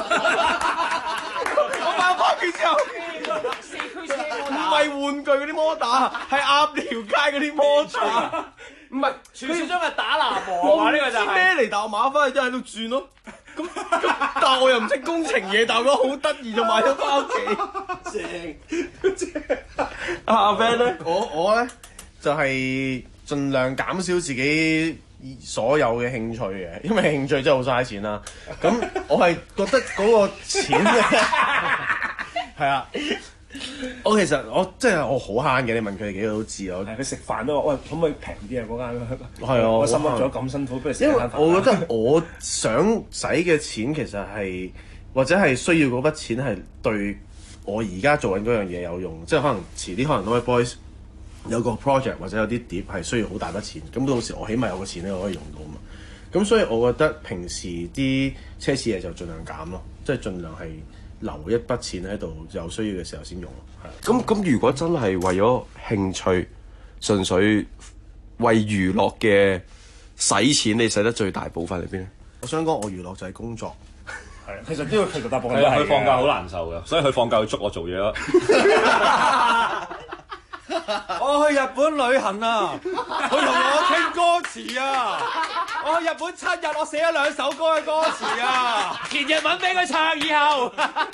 我買翻屋企之後，唔係玩具嗰啲摩打，係鴨寮街嗰啲摩打，唔係傳説中嘅打籃王啊！呢個就係咩嚟？但我買翻去真係喺度轉咯。咁但我又唔識工程嘢，但我覺得好得意就買咗翻屋企。正阿 Ben 咧， 我咧就係盡量減少自己所有嘅興趣嘅，因為興趣真係好嘥錢啦。咁我係覺得嗰個錢咧係啊。我其實即係我好慳嘅，你問佢哋幾個都知啊。 佢食飯都話：喂，可唔可以平啲啊？嗰間係啊， 我心噏咗咁辛苦，不如食因為餐飯。 我覺得我想使嘅錢其實係或者係需要嗰筆錢係對我而家做緊嗰樣嘢有用，即係可能遲啲可能 Noise Boys 有個 project 或者有啲碟係需要好大筆錢，咁到時我起碼有個錢咧我可以用到嘛。咁所以我覺得平時啲奢侈嘢就盡量減咯，即係盡量係留一筆錢喺度，有需要嘅時候先用咯。 咁如果真係為咗興趣，純粹為娛樂嘅使錢，你使得最大部分喺邊咧？ 我想講我娛樂就係工作。 係，其實呢個其實大部分係啊，佢放假好難受㗎，所以佢放假要捉我做嘢啦。 我去日本旅行啊！佢同我傾歌詞啊！我去日本7日，我寫咗2首歌嘅歌詞啊！填日文俾佢唱以後。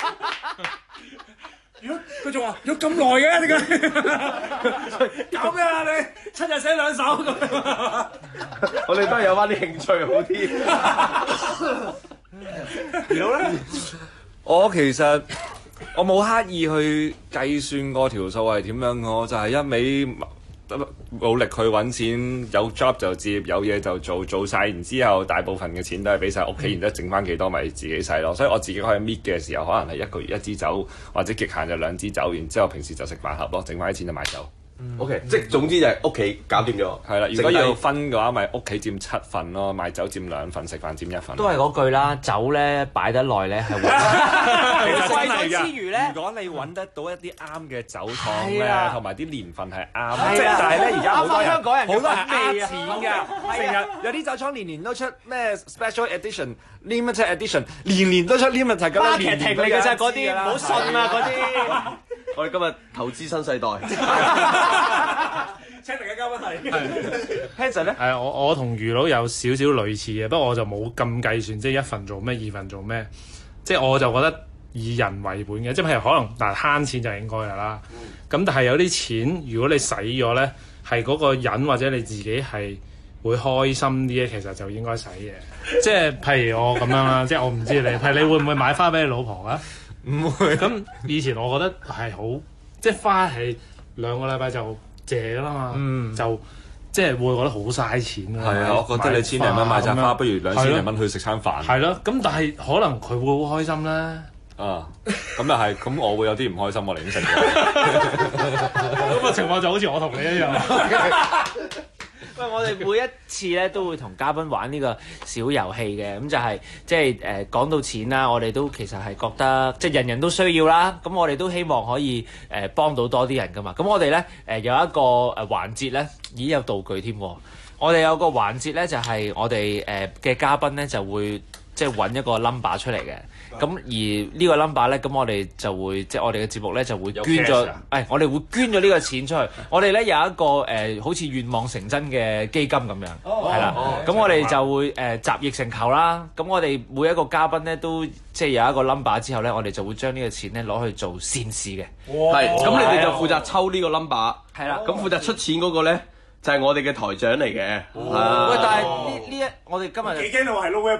如果佢仲話有咁耐嘅點解？搞咩啊你？7日寫2首咁。 我哋都係有翻啲興趣好啲。 然後咧， 我其實我冇刻意去計算嗰條數係點樣，我就係一味努力去揾錢，有 job 就接，有嘢就做，做晒，然之後大部分嘅錢都係俾晒屋企，然之後剩翻幾多咪自己使咯。所以我自己可以搣嘅時候，可能係1個月1支酒，或者極限就2支酒，然之後平時就食飯盒咯，剩翻啲錢就買酒。 OK， 即係總之就係屋企搞掂咗。 係啦，如果要分嘅話，咪屋企佔7份咯，買酒佔2份，食飯佔1份。 都係嗰句啦，酒咧擺得耐咧係貴咗之餘咧， 如果你揾得到一啲啱嘅酒廠咧，同埋啲年份係啱， 即係但係咧而家好多香港人好多係呃味啊錢㗎，成日有啲酒廠年年都出咩 special edition、limited edition， 年年都出 limited 咁樣，年年嚟嘅啫，嗰啲唔好信啊嗰啲。 我哋今日投資新世代。 請嚟嘅嘉賓係 Hanson 咧， 係我同魚佬有少少類似嘅，不過我就冇咁計算，即係1份做咩，2份做咩，即係我就覺得以人為本嘅，即係譬如可能嗱慳錢就應該㗎啦。咁但係有啲錢，如果你使咗咧，係嗰個人或者你自己係會開心啲咧，其實就應該使嘅。即係譬如我咁樣啦，即係我唔知你，譬如你會唔會買花俾你老婆啊？唔會。咁以前我覺得係好，即係花係2個禮拜就謝㗎啦嘛，就即係會覺得好嘥錢啊。 係啊，我覺得你1000零蚊買扎花，不如2000零蚊去食餐飯。 係咯，咁但係可能佢會好開心咧。 啊，咁又係，咁我會有啲唔開心，我寧願食。 咁個情況就好似我同你一樣。 喂，我哋每一次咧都會同嘉賓玩呢個小遊戲嘅，咁就係即係講到錢啦，我哋都其實係覺得即係人人都需要啦，咁我哋都希望可以幫到多啲人噶嘛。咁我哋咧有一個環節咧，已經有道具添。我哋有個環節咧就係我哋嘅嘉賓咧就會即係揾一個 number 出嚟嘅。咁而呢個 number 咧，咁我哋就會即係我哋嘅節目咧就會捐咗，我哋會捐咗呢個錢出去。我哋咧有一個好似願望成真嘅基金咁樣，係啦。咁我哋就會集腋成裘啦。咁我哋每一個嘉賓咧都即係有一個 number 之後咧，我哋就會將呢個錢咧攞去做善事嘅。 係，咁你哋就負責抽呢個 number。 係啦。 咁負責出錢嗰個咧？就係我哋嘅台長嚟嘅。 喂，但係我哋今日幾驚你話係 Nowhere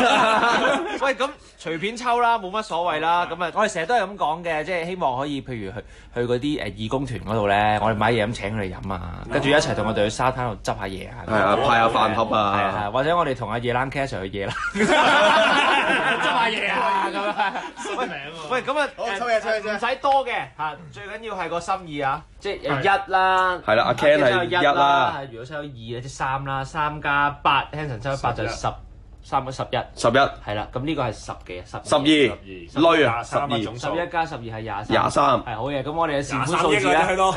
Boys。 喂，咁隨便抽啦，冇乜所謂啦。咁我哋成日都係咁講嘅，即係希望可以，譬如去嗰啲義工團嗰度咧，我哋買嘢飲請佢哋飲啊，跟住一齊同我哋去沙灘度執下嘢啊。 係啊，派下飯盒啊。 係啊，或者我哋同阿夜冷 K 一齊去夜冷，執下嘢啊咁樣。新名喎。喂，咁啊，抽嘢唔使多嘅嚇，最緊要係個心意啊，即係1啦。 係啦，阿 Ken 係1啦。 如果抽到2咧，即係3啦，3加8 ，Hanson 抽到8就10，3加11。 11 係啦，咁呢個係10嘅 12累啊 ，12 11加12係23。 23 係好嘢，咁我哋嘅善款數字咧 23億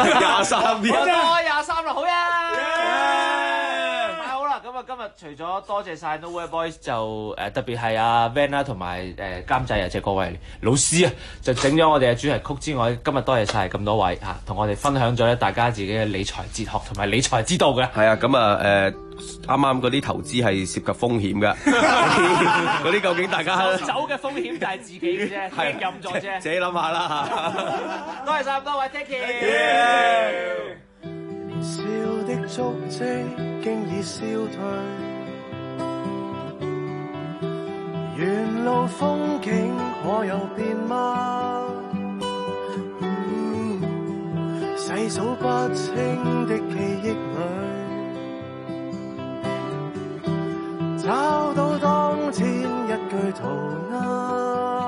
23億，23啦，好嘢！好啦，咁啊今日除咗多謝晒 Nowhere Boys， 就特別係阿 Van 啦同埋監製即係各位老師啊，就整咗我哋嘅主題曲之外，今日多謝晒咁多位嚇，同我哋分享咗咧大家自己嘅理財哲學同埋理財之道嘅。 係啊，咁啊啱啱嗰啲投資係涉及風險㗎，嗰啲究竟大家走嘅風險就係自己嘅啫，責任咗啫， 自己諗下啦。 多謝晒咁多位 ，thank you。 年少的足跡經已消退，沿路風景可有變嗎？細數不清的記憶裏，找到當天一句塗鴉。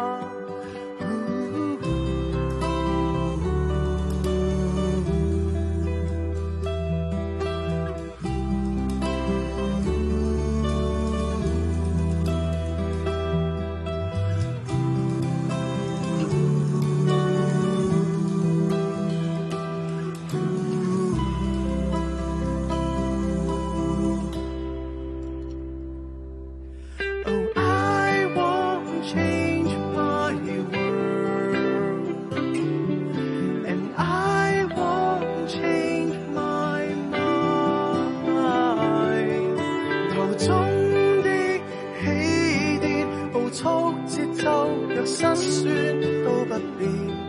辛酸都不變，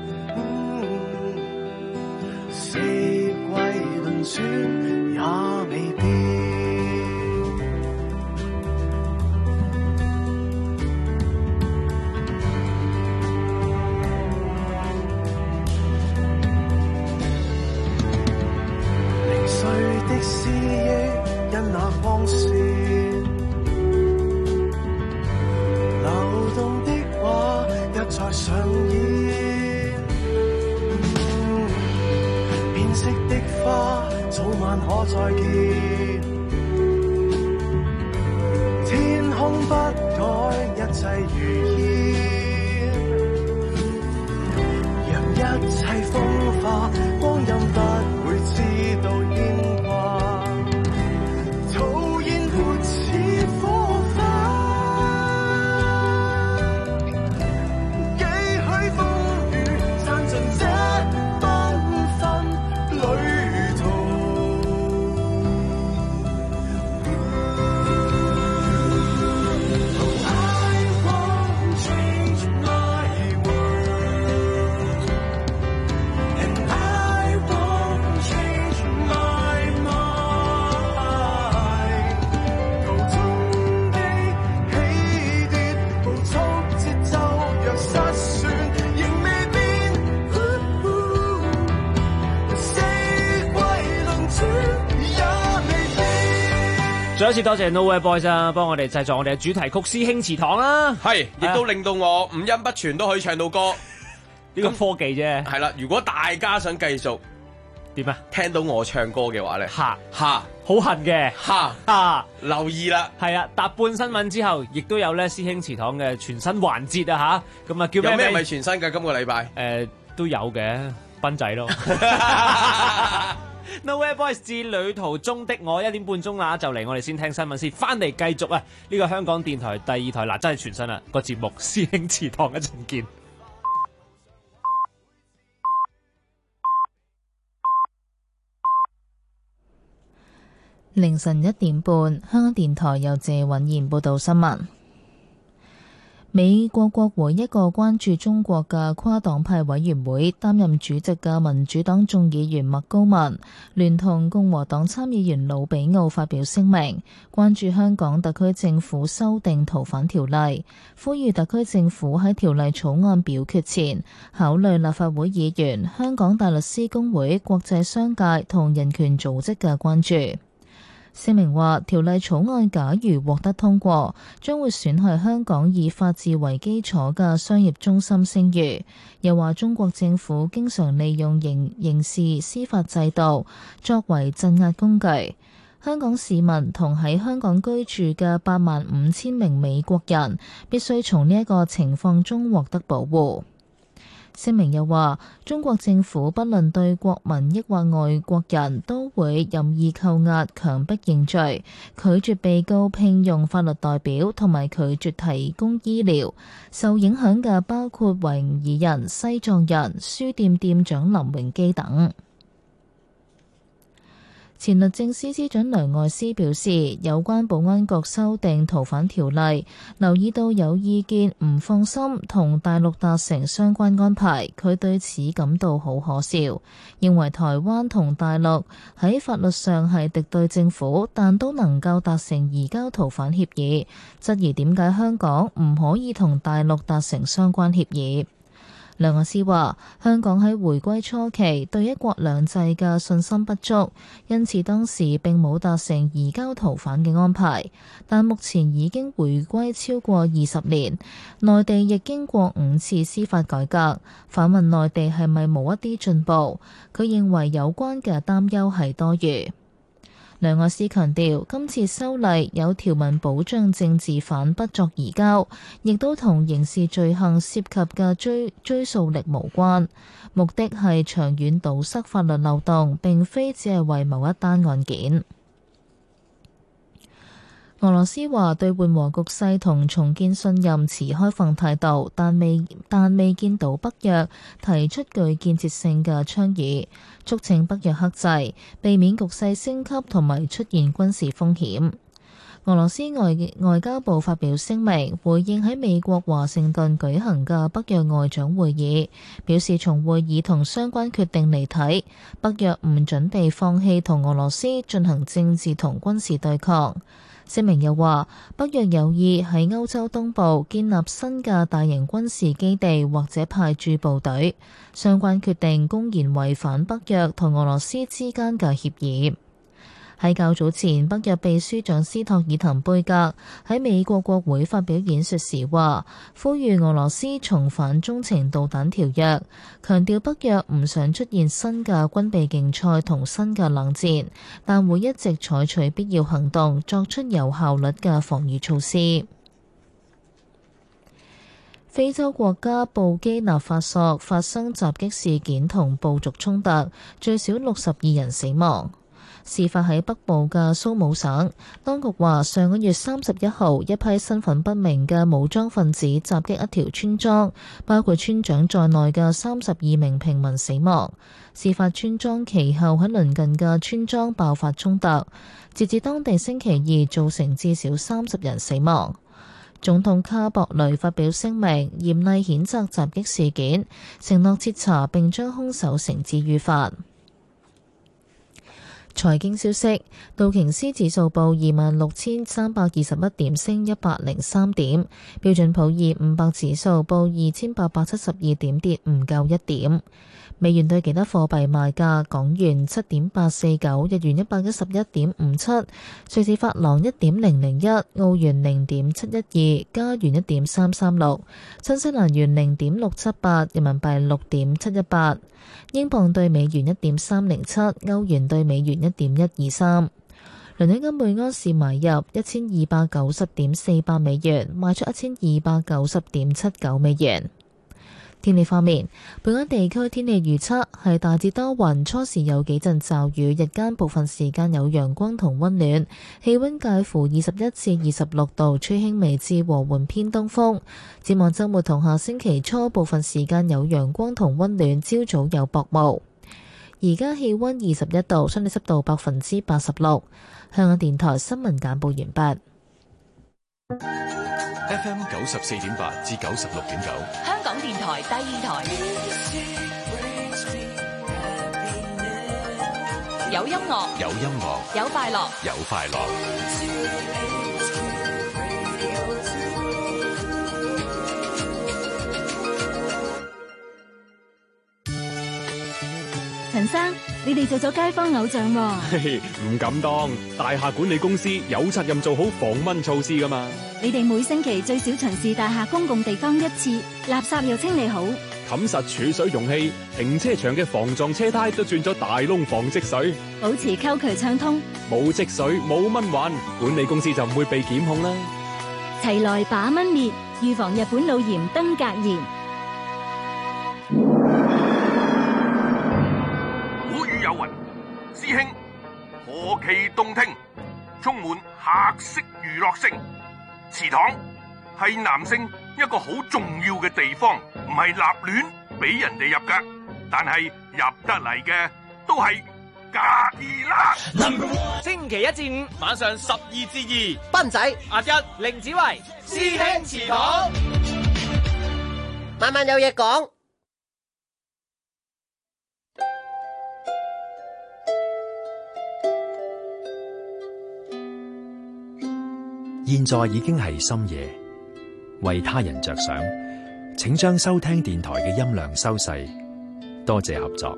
四季輪轉也未變。零碎的思憶因那光線，流動的話一再上演，變色的花，早晚可再見。天空不改，一切如煙。讓一切風化，光陰不會知道牽掛。 再一次多謝 Nowhere Boys 啊，幫我哋製作我哋嘅主題曲《師兄祠堂》啦， 係，亦都令到我五音不全都可以唱到歌。 呢個科技啫。 係啦，如果大家想繼續點啊？ 聽到我唱歌嘅話咧， 好恨嘅留意啦。 係啊，搭半新聞之後，亦都有咧師兄祠堂嘅全新環節啊吓，咁啊叫咩名？ 有咩咪全新嘅今個禮拜？ 都有嘅，賓仔咯。Nowhere Boys 致旅途中的我1點半鐘啦，就嚟我哋先聽新聞先，翻嚟繼續啊！呢個香港電台第2台嗱，真係全新啊個節目《師兄祠堂》一陣見。 凌晨1點半，香港電台由謝允賢報道新聞。美國國會一個關注中國嘅跨黨派委員會擔任主席嘅民主黨眾議員麥高文，聯同共和黨參議員魯比奧發表聲明，關注香港特區政府修訂逃犯條例，呼籲特區政府喺條例草案表決前，考慮立法會議員、香港大律師公會、國際商界同人權組織嘅關注。聲明話，條例草案假如獲得通過，將會損害香港以法治為基礎嘅商業中心聲譽。又話中國政府經常利用刑事司法制度作為鎮壓工具。香港市民同喺香港居住嘅85000名美國人必須從呢一個情況中獲得保護。聲明又話，中國政府不論對國民抑或外國人都會任意扣押、強迫認罪、拒絕被告聘用法律代表同埋拒絕提供醫療。受影響嘅包括維吾爾人、西藏人、書店店長林榮基等。前律政司司長梁愛詩表示，有關保安局修訂逃犯條例，留意到有意見唔放心同大陸達成相關安排，佢對此感到好可笑，認為台灣同大陸喺法律上係敵對政府，但都能夠達成移交逃犯協議，質疑點解香港唔可以同大陸達成相關協議。梁愛詩話：香港喺回歸初期對一國兩制嘅信心不足，因此當時並冇達成移交逃犯嘅安排。但目前已經回歸超過20年，內地亦經過5次司法改革。反問內地係咪冇一啲進步？佢認為有關嘅擔憂係多餘。梁愛詩強調，今次修例有條文保障政治犯不作移交，亦都同刑事罪行涉及嘅追溯力無關，目的係長遠堵塞法律漏洞，並非只係為某一單案件。俄羅斯話對緩和局勢同重建信任持開放態度，但未見到北約提出具建設性嘅倡議，促請北約克制，避免局勢升級同埋出現軍事風險。俄羅斯外交部發表聲明，回應喺美國華盛頓舉行嘅北約外長會議，表示從會議同相關決定嚟睇，北約唔準備放棄同俄羅斯進行政治同軍事對抗。聲明又話，北約有意喺歐洲東部建立新嘅大型軍事基地或者派駐部隊，相關決定公然違反北約同俄羅斯之間嘅協議。 喺較早前，北約秘書長斯托爾滕貝格喺美國國會發表演說時話，呼籲俄羅斯重返中程導彈條約，強調北約唔想出現新嘅軍備競賽同新嘅冷戰，但會一直採取必要行動，作出有效率嘅防禦措施。非洲國家布基納法索發生襲擊事件同部族衝突，最少62人死亡。事發喺北部嘅蘇姆省，當局話上個月31號，一批身份不明嘅武裝分子襲擊一條村莊，包括村長在內嘅32名平民死亡。事發村莊其後喺鄰近嘅村莊爆發衝突，截至當地星期二造成至少30人死亡。總統卡博雷發表聲明，嚴厲譴責襲擊事件，承諾徹查並將兇手繩之於法。財經消息，道瓊斯指數報26,321點，升103點；標準普爾500指數報2,872點，跌唔夠1點。美元對其他貨幣賣價：港元7.849，日元111.57，瑞士法郎1.001，澳元0.712，加元1.336，新西蘭元0.678，人民幣6.718，英鎊對美元1.307，歐元對美元1.123。倫敦金每安士買入1290.48美元，賣出1290.79美元。天氣方面，本港地區天氣預測係大致多雲，初時有幾陣驟雨，日間部分時間有陽光同溫暖，氣溫介乎21至26度，吹輕微至和緩偏東風。展望週末同下星期初，部分時間有陽光同溫暖，朝早有薄霧。而家氣溫21度，相對濕度86%。香港電台新聞簡報完畢。 FM 94.8至96.9， 香港電台第二台，有音樂， 有音樂， 有快樂， 有快樂。 陳生，你哋做咗街坊偶像喎？ 唔敢當，大廈管理公司有責任做好防蚊措施㗎嘛。 你哋每星期最少巡視大廈公共地方1次，垃圾又清理好， 冚實儲水容器，停車場嘅防撞車胎都鑽咗大窿防積水， 保持溝渠暢通， 冇積水冇蚊患，管理公司就唔會被檢控啦。 齊來把蚊滅，預防日本腦炎登革炎。 有云，師兄何其動聽，充滿客式娛樂性。祠堂係男性一個好重要嘅地方，唔係立亂俾人哋入噶，但係入得嚟嘅都係假意啦。 星期一至五晚上12至2， 斌仔、 阿一、凌子維、師兄祠堂， 晚晚有嘢講。 現在已經係深夜，為他人着想，請將收聽電台嘅音量收細，多謝合作。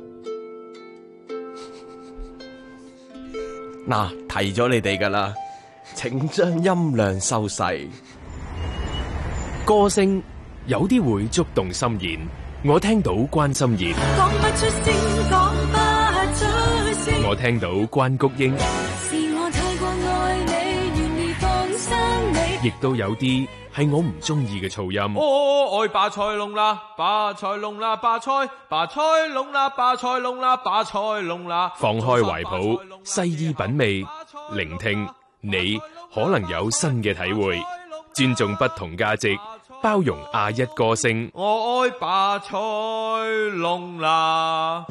嗱，提咗你哋㗎喇，請將音量收細。 歌聲有啲會觸動心弦，我聽到關心妍， 講不出聲，講不出聲， 我聽到關菊英， 是我太過愛你，願意放生你， 亦都有啲係我唔中意嘅噪音。 我愛巴塞隆啦，巴塞隆啦，巴塞隆啦，巴塞隆啦，巴塞隆啦。 放開懷抱，細意品味，聆聽，你可能有新嘅體會。尊重不同價值，包容亞一歌聲。 我愛巴塞隆啦。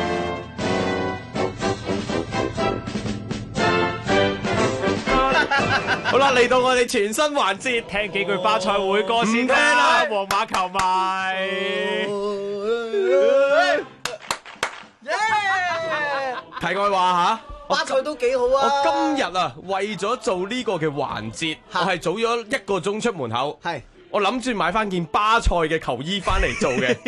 好啦，嚟到我哋全新環節，聽幾句巴塞會歌先聽啦，皇馬球迷。題外話吓， 巴塞都幾好啊！ 我今日啊，為咗做呢個嘅環節，我係早咗1個鐘出門口。係，我諗住買翻件巴塞嘅球衣翻嚟做嘅。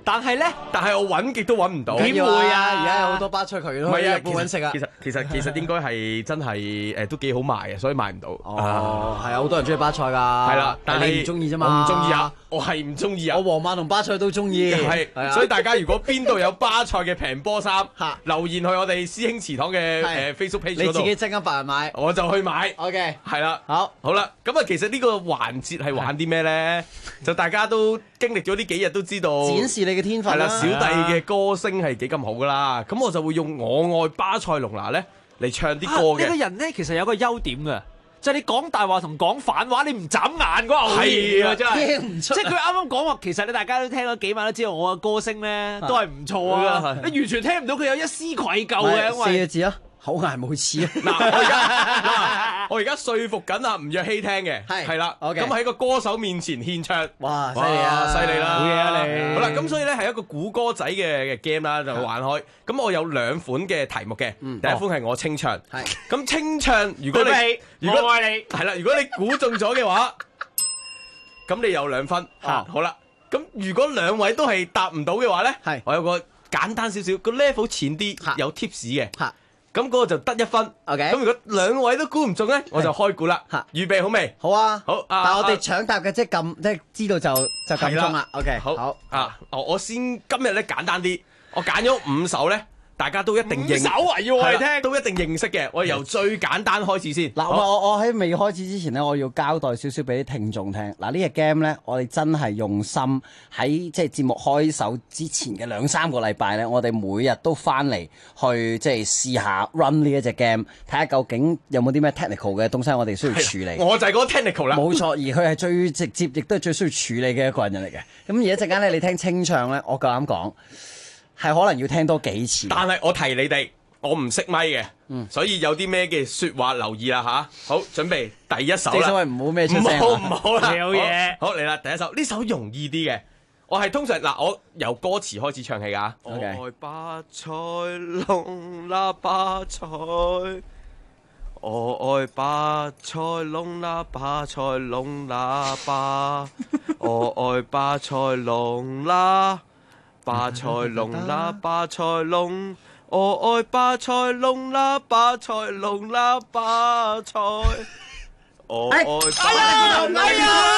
但係我揾極都揾唔到。 點會啊？而家有好多巴塞球員都喺日本揾食啊。 其實應該係真係都幾好賣嘅，所以賣唔到。 哦，係啊，好多人中意巴塞㗎。 係啦， 但係你唔中意啫嘛。 我唔中意啊，我係唔中意啊。 我皇馬同巴塞都中意。 係，所以大家如果邊度有巴塞嘅平波衫，留言去我哋師兄祠堂嘅Facebook page 嗰度。 你自己即刻白人買， 我就去買。 OK， 係啦，好啦，咁啊，其實呢個環節係玩啲咩咧？就大家都經歷咗呢幾日都知道， 展示你嘅天分啦。 係啦，小弟嘅歌聲係幾咁好噶啦，咁我就會用我愛巴塞隆拿咧嚟唱啲歌嘅。 呢個人咧其實有個優點嘅，就係你講大話同講反話，你唔眨眼嗰下好易啊！真係聽唔出。 即係佢啱啱講話，其實你大家都聽咗幾晚都知道我嘅歌聲咧都係唔錯啊！你完全聽唔到佢有一絲愧疚嘅，因為 4個字啊。口顏無恥啊！我而家說服緊阿吳若希聽嘅，係啦，咁喺個歌手面前獻唱， 哇！犀利啊！ 犀利啦！ 好嘢啊你！ 好啦，咁所以咧係一個估歌仔嘅 game 啦，就玩開。咁我有2款嘅題目嘅，第一款係我清唱，咁清唱如果我愛你係啦，如果你估中咗嘅話，咁你有2分。好啦，咁如果2位都係答唔到嘅話咧，我有個簡單少少個 level 淺啲，有 tips 嘅。咁嗰個就得1分。 OK。 咁如果2位都估唔中咧，我就開估啦。預備好未？ 好啊。 好。 但係我哋搶答嘅即係撳，即係知道就撳中啦。OK。 好。我先今日咧簡單啲，我揀咗5首咧，大家都一定認。5首啊，要我哋聽，都一定認識嘅。我由最簡單開始先。 嗱，我喺未開始之前咧，我要交代少少俾啲聽眾聽。嗱，呢個 game 咧，我哋真係用心喺即係節目開首之前嘅2-3個禮拜咧，我哋每日都翻嚟去即係試下 run 呢一隻 game， 睇下究竟有冇啲咩 technical 嘅東西我哋需要處理。 我就係嗰個 technical 啦。 冇錯，而佢係最直接，亦都係最需要處理嘅一個人嚟嘅。咁而一陣間咧，你聽清唱咧，我夠膽講係可能要聽多幾次。 但係我提你哋，我唔識咪嘅，所以有啲咩嘅説話留意啦嚇。好，準備第一首啦。 正所謂唔好咩出聲， 唔好啦。 有嘢。 好嚟啦，第一首呢首容易啲嘅，我係通常嗱，我由歌詞開始唱起㗎。我愛巴塞隆拿巴塞，我愛巴塞隆拿巴塞隆拿巴，我愛巴塞隆拿。巴塞隆拿巴塞隆，我愛巴塞隆拿巴塞隆拿巴塞，我愛巴塞隆拿。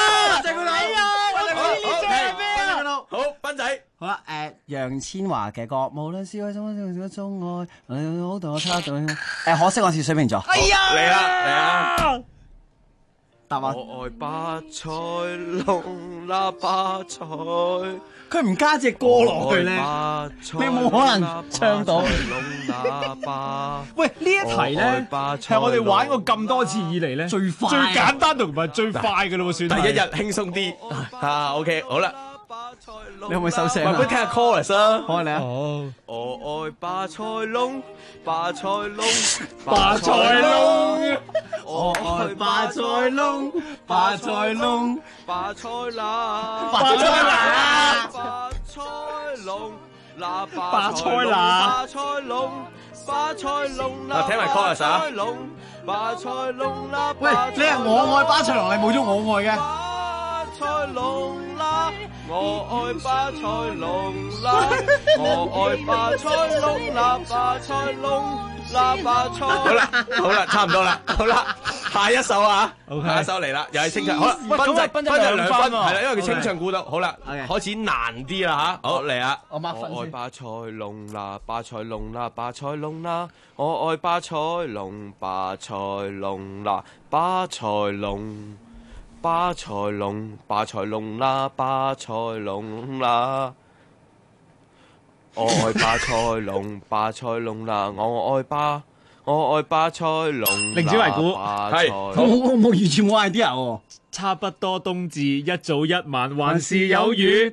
好，斌仔， 好啦，楊千嬅嘅歌，無論是愛中愛，好到我差到，可惜我是水瓶座。 哎呀，嚟啊！ 答案。 我愛巴塞隆拿巴塞。 佢唔加隻歌落去咧，你冇可能唱到。 喂，呢一題咧係我哋玩過咁多次以嚟咧最快、最簡單同埋最快嘅咯喎，算第一日輕鬆啲OK， 好啦。 你可唔可以收聲啊？ 不如聽下 chorus 啊！ 好啊，你啊！ 我愛巴塞隆，巴塞隆， 巴塞隆， 我愛巴塞隆，巴塞隆， 巴塞啦， 巴塞啦， 巴塞隆，啦巴塞啦， 巴塞隆，巴塞隆啦。聽埋 chorus 啊！巴塞隆啦， 喂，你係我愛巴塞隆，你冇咗我愛嘅。 巴塞隆啦。我愛巴塞隆啦，我愛巴塞隆啦，巴塞隆啦，巴塞。好啦，差唔多啦，好啦，下一首啊，下一首嚟啦，又係清唱。好啦，斌仔2分，係啦，因為佢清唱估到。好啦，開始難啲啦吓，好嚟啊！ 我愛巴塞隆啦，巴塞隆啦，巴塞隆啦，我愛巴塞隆，巴塞隆啦，巴塞隆。巴塞隆，巴塞隆啦，巴塞隆啦，我愛巴塞隆，巴塞隆啦，我愛巴塞隆。 凌子維估係， 我冇完全冇 idea 喎。 差不多冬至一早一晚，還是有雨。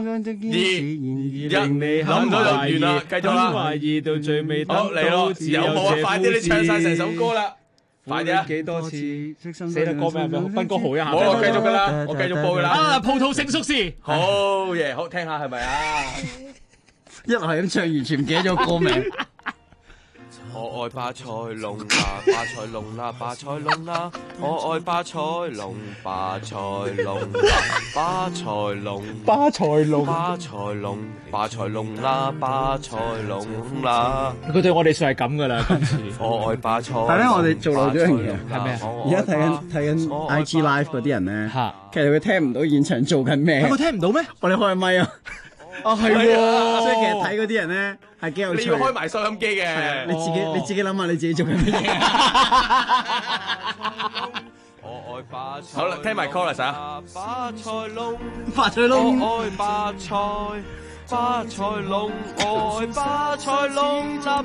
3、2、1，諗到就完啦，繼續啦。 懷疑到最尾好嚟咯，有冇啊？快啲，你唱晒成首歌啦！快啲啊！ 幾多次寫得歌名係咪？斌哥好一下。 我繼續噶啦，我繼續播噶啦。 啊，葡萄成熟時。 好嘢，好聽下係咪啊？ 一路係咁唱，完全唔記得咗歌名。 我愛巴塞隆拿，巴塞隆拿，巴塞隆拿，我愛巴塞隆，巴塞隆拿，巴塞隆， 巴塞隆， 巴塞隆，巴塞隆拿，巴塞隆拿。 佢對我哋算係咁噶啦，今次。 我愛巴塞。 但係咧，我哋做漏咗一樣嘢， 係咩啊？ 而家睇緊 IG Live 嗰啲人咧，其實佢聽唔到現場做緊咩。 佢聽唔到咩？ 我哋開咪啊！哦，係喎，所以其實睇嗰啲人咧係幾有趣。 你要開埋收音機嘅， 你自己諗下你自己做緊乜嘢。 我愛巴塞。好啦，聽埋 chorus 啊！巴塞隆， 巴塞隆， 我愛巴塞，巴塞隆，我愛巴塞隆啦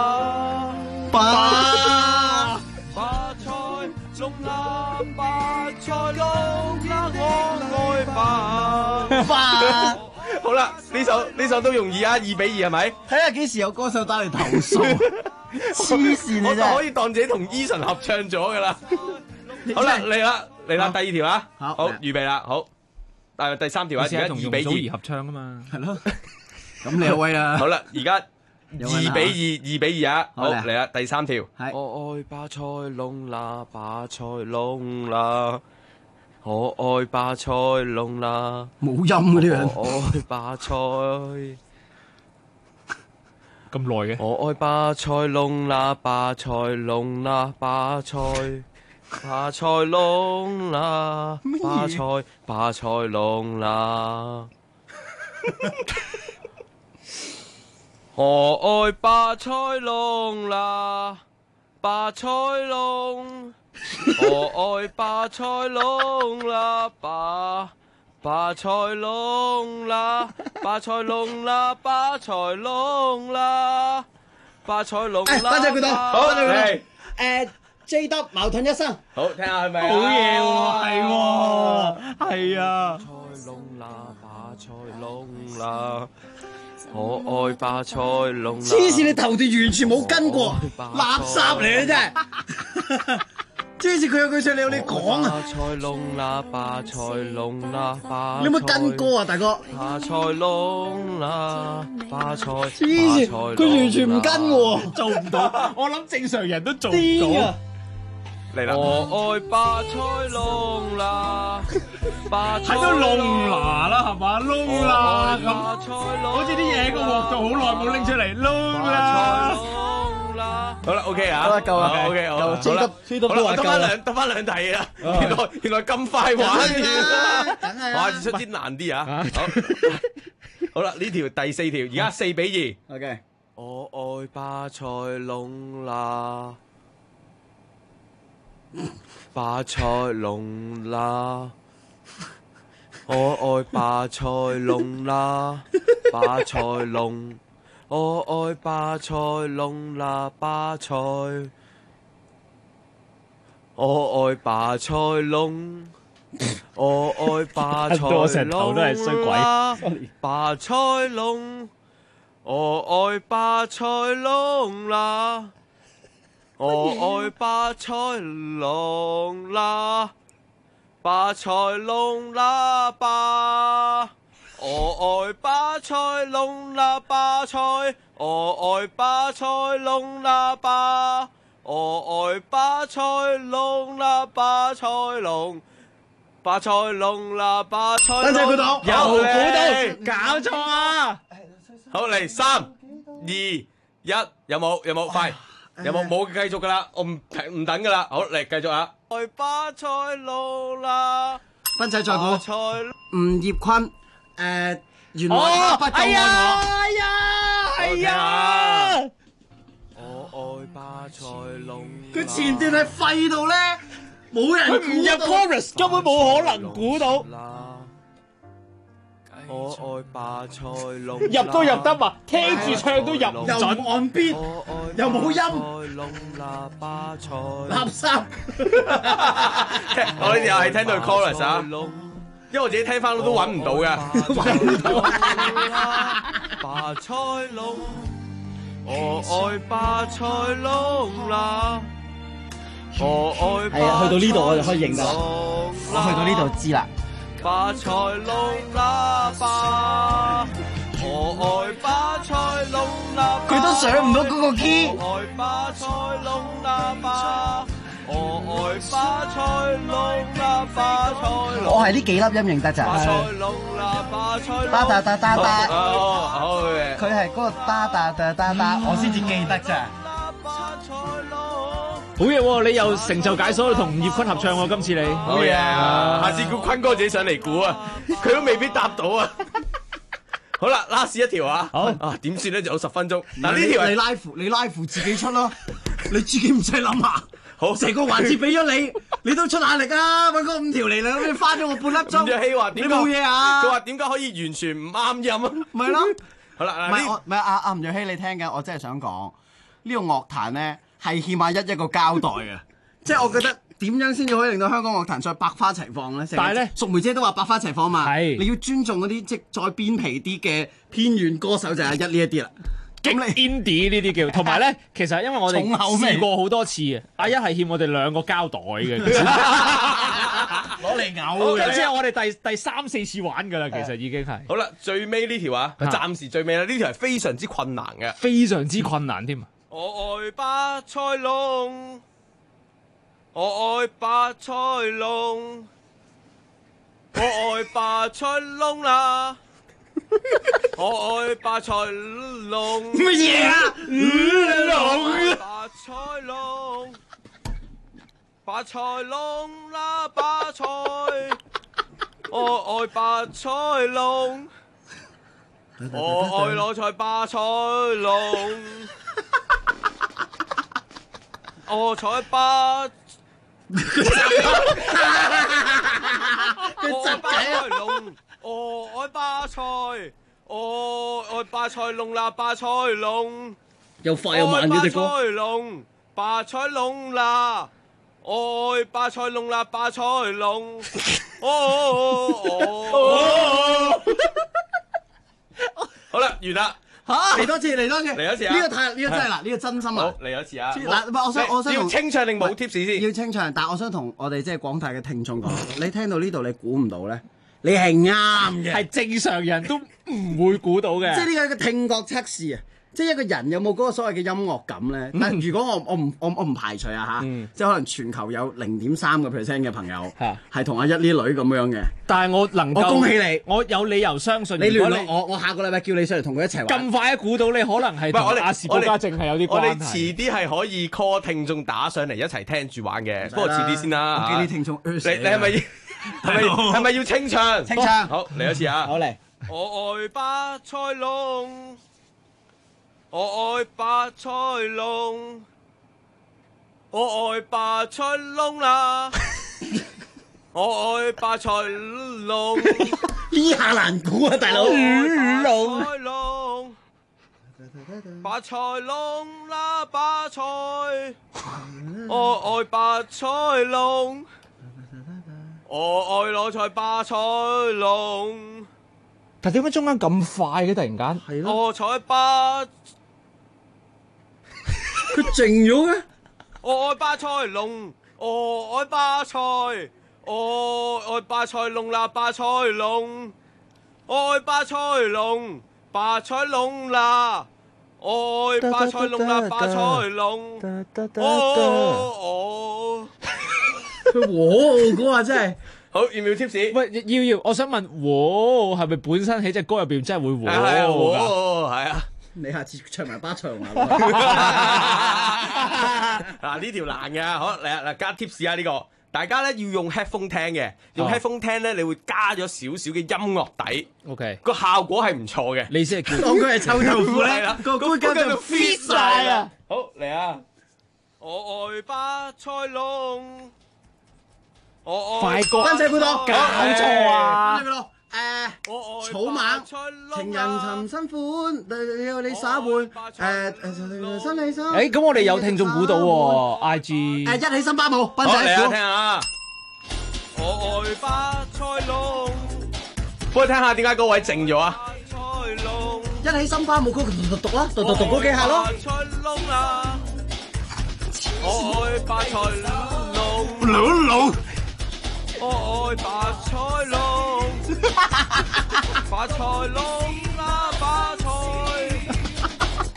巴塞隆啦，巴塞隆啦，我愛巴。好啦，呢首都容易啊，2-2係咪？ 睇下幾時有歌手打嚟投訴，黐線我你真係。 可以當自己同 Eason 合唱咗噶啦。好啦，嚟啦，第二條啊，好，預備啦，好，第3條啊，而家同容祖兒合唱啊嘛， 係咯。咁你好威啦。 好啦，而家2-2啊，好嚟啦，第3條。我愛巴塞隆啦，巴塞隆啦。我愛巴塞隆啦， 冇音嘅呢個人。 我愛巴塞咁耐嘅。 我愛巴塞隆啦，巴塞隆啦，巴塞隆啦，巴塞隆啦。我愛巴塞隆啦，巴塞隆。我愛巴塞隆啦，巴塞隆啦，巴塞隆啦，巴塞隆啦，巴塞隆啦。 班長佢到， 好嚟。 J 得矛盾一生。 好，聽下係咪？ 好嘢喎，係喎，係啊。 巴塞隆啦，巴塞隆啦。我愛巴塞隆啦。 黐線，你頭段完全冇跟過，垃圾嚟嘅真係。黐線，佢有句唱你有你講啊！ 巴塞隆啦，巴塞隆啦，巴。 你有冇跟歌啊，大哥？ 巴塞隆啦，巴塞。 黐線，佢完全唔跟喎， 做唔到。我諗正常人都做唔到。 嚟啦！我愛巴塞隆啦，巴塞。 喺度隆拿啦，係嘛？隆啦咁， 巴塞隆。 好似啲嘢喺個鑊度好耐冇拎出嚟，隆啦。 好啦 ，OK 啊， 夠啦 ，OK，好啦，好啦，得翻兩題啊！原來咁快玩完， 梗係哇，出啲難啲啊！好啦，呢條第4條，而家4-2。 OK， 我愛巴塞隆啦，巴塞隆啦，我愛巴塞隆啦，巴塞隆。我愛巴塞隆啦，巴塞。我愛巴塞隆，我愛巴塞隆啦，巴塞隆。我愛巴塞隆啦，我愛巴塞隆啦，巴塞隆啦巴。我愛巴塞隆啦，巴塞。我愛巴塞隆啦，巴。我愛巴塞隆啦，巴塞隆。巴塞隆啦，巴塞。 等陣估到， 有估到，搞錯啊！ 好嚟，3-2-1，有冇快？有冇繼續噶啦？我唔等噶啦。好嚟，繼續啊！愛巴塞隆啦， 斌仔再估。吳業坤。原來不夠愛我。 係啊！ 我愛巴塞隆。 佢前段係廢到咧，冇人佢唔入 chorus 根本冇可能估到。 我愛巴塞隆。 入都入得嘛？聽住唱都入唔準。 又唔按邊，又冇音。垃圾。 我呢又係聽到 chorus 啊！因為我自己聽翻都揾唔到嘅。巴塞隆，我愛巴塞隆啦，我愛巴塞隆啦。 係啊，去到呢度我就可以認得啦。我去到呢度知啦。 巴塞隆啦巴，我愛巴塞菜龍啦， 佢都上唔到嗰個 key。 我愛巴菜龍啦巴，我愛巴菜龍啦巴菜龍。 我係呢幾粒音認得咋。 巴菜龍啦巴菜龍。 打打打打打。 好嘅。 佢係嗰個打打打打打，我先至記得咋。 好嘢喎！你又成就解鎖同吳業坤合唱喎，今次你好嘢啊！下次估坤哥自己上嚟估啊，佢都未必答到啊！好啦，last 一條啊！好啊，點算咧？就有10分鐘。嗱，呢條你拉符自己出咯，你自己唔使諗啊！ 好， 成個環節俾咗你，你都出下力啊！揾嗰5條嚟啦，咁你花咗我半粒鐘。 吳若希話點解你冇嘢啊？ 佢話點解可以完全唔啱音啊？ 咪咯。 好啦， 唔係阿吳若希，你聽緊，我真係想講呢個樂壇咧係欠阿一個交代嘅，即係我覺得點樣先至可以令到香港樂壇再百花齊放咧？ 但係咧， 淑梅姐都話百花齊放嘛，你要尊重嗰啲即係再邊皮啲嘅偏遠歌手就係阿一呢一啲啦。 咁你 indie 呢啲叫，同埋咧，其實因為我哋試過好多次嘅，阿一係欠我哋2個膠袋嘅， 攞嚟嘔嘅。 即係我哋第3、4次玩㗎啦，其實已經係。 好啦，最尾呢條啊，暫時最尾啦，呢條係非常之困難嘅， 非常之困難添。 我愛巴菜龍，我愛巴菜龍，我愛巴菜龍啦，我愛巴菜龍。 乜嘢啊？龍巴菜龍，巴菜龍啦巴菜，我愛巴菜龍，我愛攞菜巴菜龍。我菜巴，我愛巴菜龍，我愛巴菜，我愛巴菜龍啦巴菜龍， 又快又慢嘅隻歌。 巴菜龍，巴菜龍啦，我愛巴菜龍啦巴菜龍， 好啦，完啦。 嚟多次，嚟多次， 嚟多次啊！ 呢個真係嗱，呢個真心啊！ 好，嚟多次啊！ 嗱，我想要清唱定冇 tips 先？ 要清唱，但係我想同我哋即係廣大嘅聽眾講，你聽到呢度你估唔到咧，你係啱嘅， 係正常人都唔會估到嘅。 即係呢個係一個聽覺測試啊！即係一個人有冇嗰個所謂嘅音樂感咧？但如果我唔排除啊嚇，即係可能全球有0.3% 嘅朋友係同阿一呢女咁樣嘅。 但係我恭喜你， 我有理由相信。 你聯絡我下個禮拜叫你上嚟同佢一齊玩。 咁快一估到你可能係同亞視國家證係有啲關係。 我哋遲啲係可以 call 聽眾打上嚟一齊聽住玩嘅，不過遲啲先啦。 我見啲聽眾，你係咪要清唱？ 清唱。 好，嚟多次啊！ 好嚟。 我愛巴菜龍。我愛巴菜龍，我愛巴菜龍啦，我愛巴菜龍。 呢下難估啊，大佬。 巴菜龍啦巴菜，我愛巴菜龍，我愛攞菜巴菜龍。 但點解中間咁快嘅？突然間係咯。 我菜巴。 佢靜咗嘅。 我愛巴菜龍，我愛巴菜，我愛巴菜龍啦巴菜龍，我愛巴菜龍，巴菜龍啦，我愛巴菜龍啦巴菜龍。 佢喎嗰下真係。 好，要唔要 tips？ 喂，要，我想問，係咪本身喺隻歌入邊真係會係啊。 你下次唱埋巴菜龍啊！ 嗱呢條難嘅，好嚟啊！嗱加 tips 啊呢個，大家咧要用 headphone 聽嘅，用 headphone 聽咧，你會加咗少少嘅音樂底 ，OK， 個效果係唔錯嘅。 你先係當佢係臭豆腐咧，個歌就 fit 晒啊！ 好嚟啊！ 我愛巴菜龍，我愛快歌， 跟仔估到， 搞錯啊！ 草蜢情人尋新歡，有你耍換新起心。 咁我哋有聽眾估到喎 IG。 一起心巴舞，斌仔嚟啊！聽下。 我愛巴菜龍， 幫我聽下點解嗰位靜咗啊？ 一起心巴舞，讀啦，讀嗰幾下咯。 我愛巴菜龍， 龍。 我愛巴菜龍，巴菜龍啦巴菜，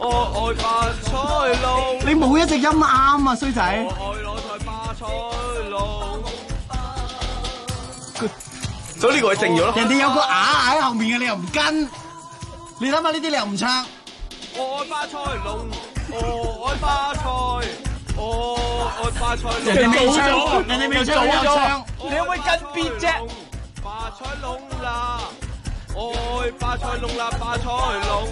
我愛發財龍。 你冇一隻音啱啊，衰仔！ 我愛攞台發財龍。所以呢個係正咗咯。 人哋有個喺後面嘅，你又唔跟。你諗下呢啲你又唔唱。 我愛發財龍，我愛發財，我愛發財龍。 人哋未唱，人哋未唱，你又唱， 你可唔可以跟邊啫？ 發財龍啦，我愛發財龍啦，發財龍。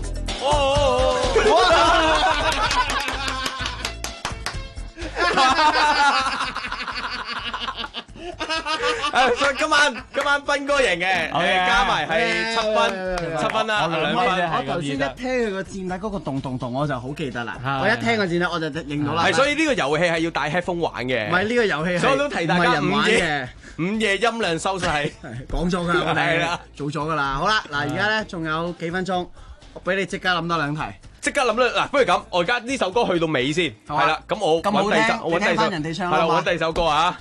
所以今晚斌哥贏嘅，加埋係7分啦，2分。 我頭先一聽佢個箭底嗰個咚咚咚，我就好記得啦。我一聽個箭底我就認到啦。 係，所以呢個遊戲係要帶 headphone 玩嘅。 唔係呢個遊戲， 所以我都提大家午夜音量收細。 講咗㗎，我哋做咗㗎啦。好啦，嗱，而家咧仲有幾分鐘，我俾你即刻諗多兩題。 即刻諗啦，嗱，不如咁，我而家呢首歌去到尾先，係啦，咁我揾第首，我聽翻人哋唱係啦，揾第二首歌啊。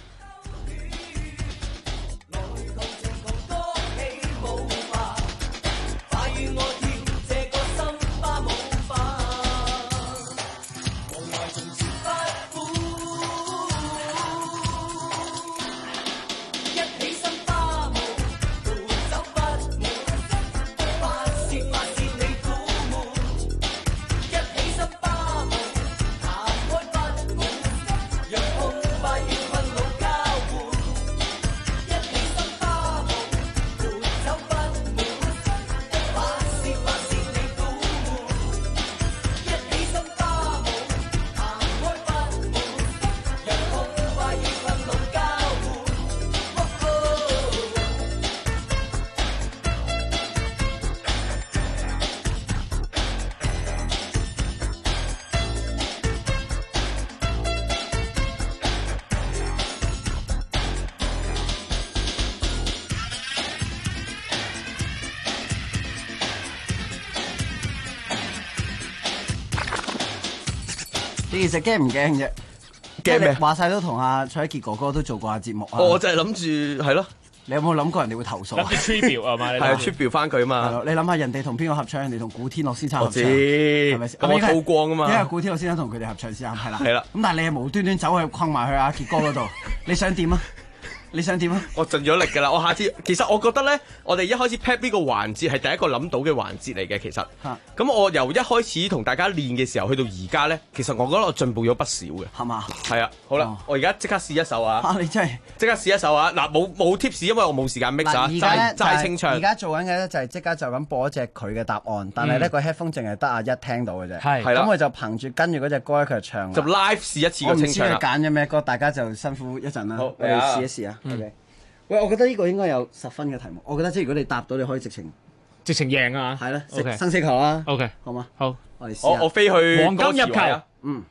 你其實驚唔驚啫？驚咩？話晒都同阿蔡一傑哥哥都做過下節目啊！ 我就係諗住係咯。 你有冇諗過人哋會投訴？ 諗住 tribute 啊嘛， 係啊 tribute 翻佢啊嘛。 你諗下人哋同邊個合唱？人哋同古天樂先生合唱， 係咪先？咁我曝光啊嘛。 因為古天樂先生同佢哋合唱先啱，係啦。 係啦。 咁但係你係無端端走去困埋去阿傑哥嗰度，你想點啊？你想點啊？ 我盡咗力㗎啦！我下次其實我覺得咧，我哋一開始 prep 呢個環節係第一個諗到嘅環節嚟嘅。其實，咁我由一開始同大家練嘅時候，去到而家咧，其實我覺得我進步咗不少嘅。 係嘛？ 係啊，好啦，我而家即刻試一首啊！ 你真係即刻試一首啊！嗱，冇 tips，因為我冇時間 mix 啊，齋清唱。 而家做緊嘅咧就係即刻就咁播一隻佢嘅答案，但係咧個 headphone 淨係得阿一聽到嘅啫。 係咁佢就憑住跟住嗰隻歌咧，佢就唱。 就 live 試一次個清唱啦。 我唔知佢揀咗咩歌，大家就辛苦一陣啦。 好， 我哋試一試啊。OK。喂，我覺得呢個應該有10分嘅題目。我覺得即係如果你答到，你可以直情贏啊！ 係啦，生死球啦。 OK， 好嘛？ 好， 我哋試下。 我飛去黃金入球。 嗯。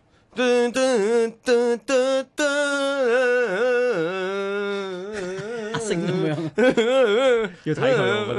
阿星咁樣， 要睇佢我覺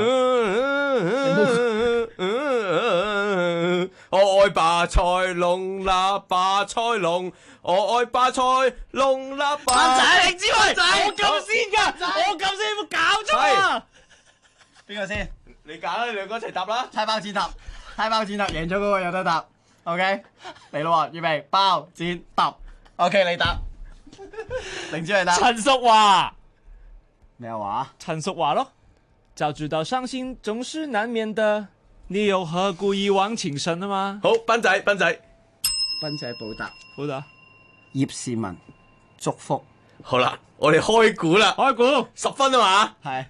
得。我愛巴塞隆拿巴塞隆，我愛巴塞隆拿巴。 班仔，你知我咁先㗎，我咁先有冇搞錯啊？ 邊個先？ 你揀啦，兩個一齊答啦。 猜包剪揼，猜包剪揼，贏咗嗰個有得答。OK，嚟咯喎，預備包剪揼。OK，你答。凌之你答。 陳淑華。 咩話？ 陳淑華咯。早知道傷心總是難免的，你又何故一往情深啊嘛？ 好，斌仔報答。 好答。 葉倩文祝福。 好啦，我哋開估啦。 開估 10分啊嘛。 係。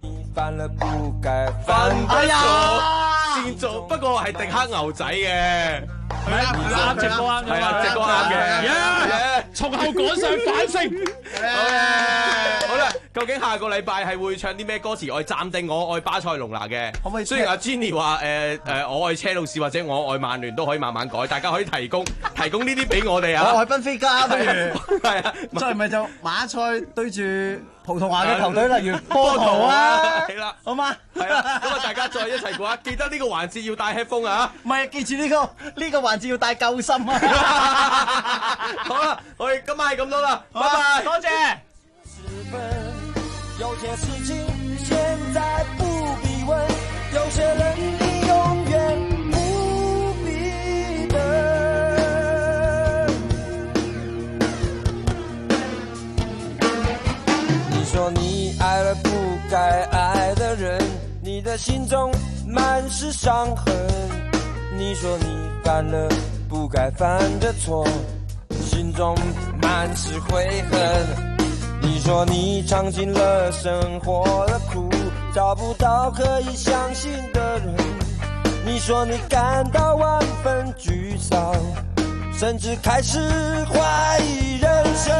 哎呀！先做，不過係迪克牛仔嘅。 係啊，啱隻歌啱， 係啊，隻歌啱嘅。 從後趕上反勝。 好啦，究竟下個禮拜係會唱啲咩歌詞？我暫定我愛巴塞隆拿嘅。 可唔可以？ 雖然阿 Jenny 話我愛車路士或者我愛曼聯都可以慢慢改，大家可以提供呢啲俾我哋啊。 我愛賓菲加不如。 係啊， 再唔係就馬賽對住葡萄牙嘅球隊，例如波圖啊。 係啦， 好嘛？ 係啦，咁啊大家再一齊估啊！記得呢個環節要帶 headphone 啊！ 唔係，記住呢個環節要帶救心啊！ 好啦，我哋今晚係咁多啦，拜拜， 多謝。 有些事情現在不必問，有些人你永遠不必的心中满是伤痕。你说你犯了不该犯的错，心中满是悔恨。你说你尝尽了生活的苦，找不到可以相信的人。你说你感到万分沮丧，甚至開始懷疑人生。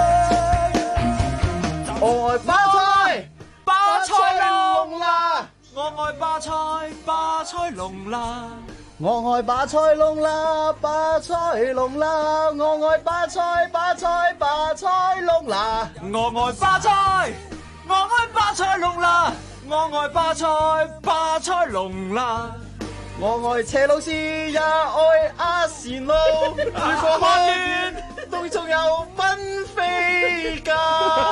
我愛巴塞， 巴塞隆啦！ 我愛巴塞，巴塞隆啦！ 我愛巴塞隆啦，巴塞隆啦！我愛巴塞，巴塞，巴塞隆啦！ 我愛巴塞，我愛巴塞隆啦！我愛巴塞，巴塞隆啦！ 我愛車路士，也愛阿仙奴。每個開端都仲有分飛㗎。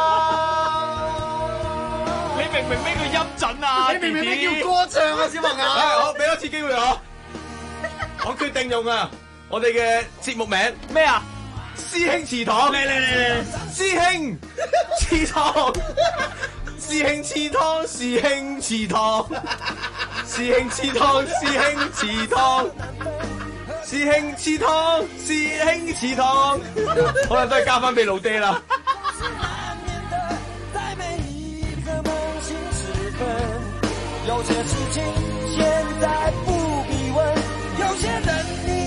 你明唔明咩叫音準啊？ 你明唔明咩叫歌唱啊，小朋友？ 好，俾多次機會我。我決定用我哋嘅節目名咩啊？ 師兄祠堂。 嚟！ 師兄祠堂。師兄祠堂，師兄祠堂，師兄祠堂，師兄祠堂，師兄祠堂，師兄祠堂，可能都係交翻俾老爹啦。 有些事情現在不必問，有些人你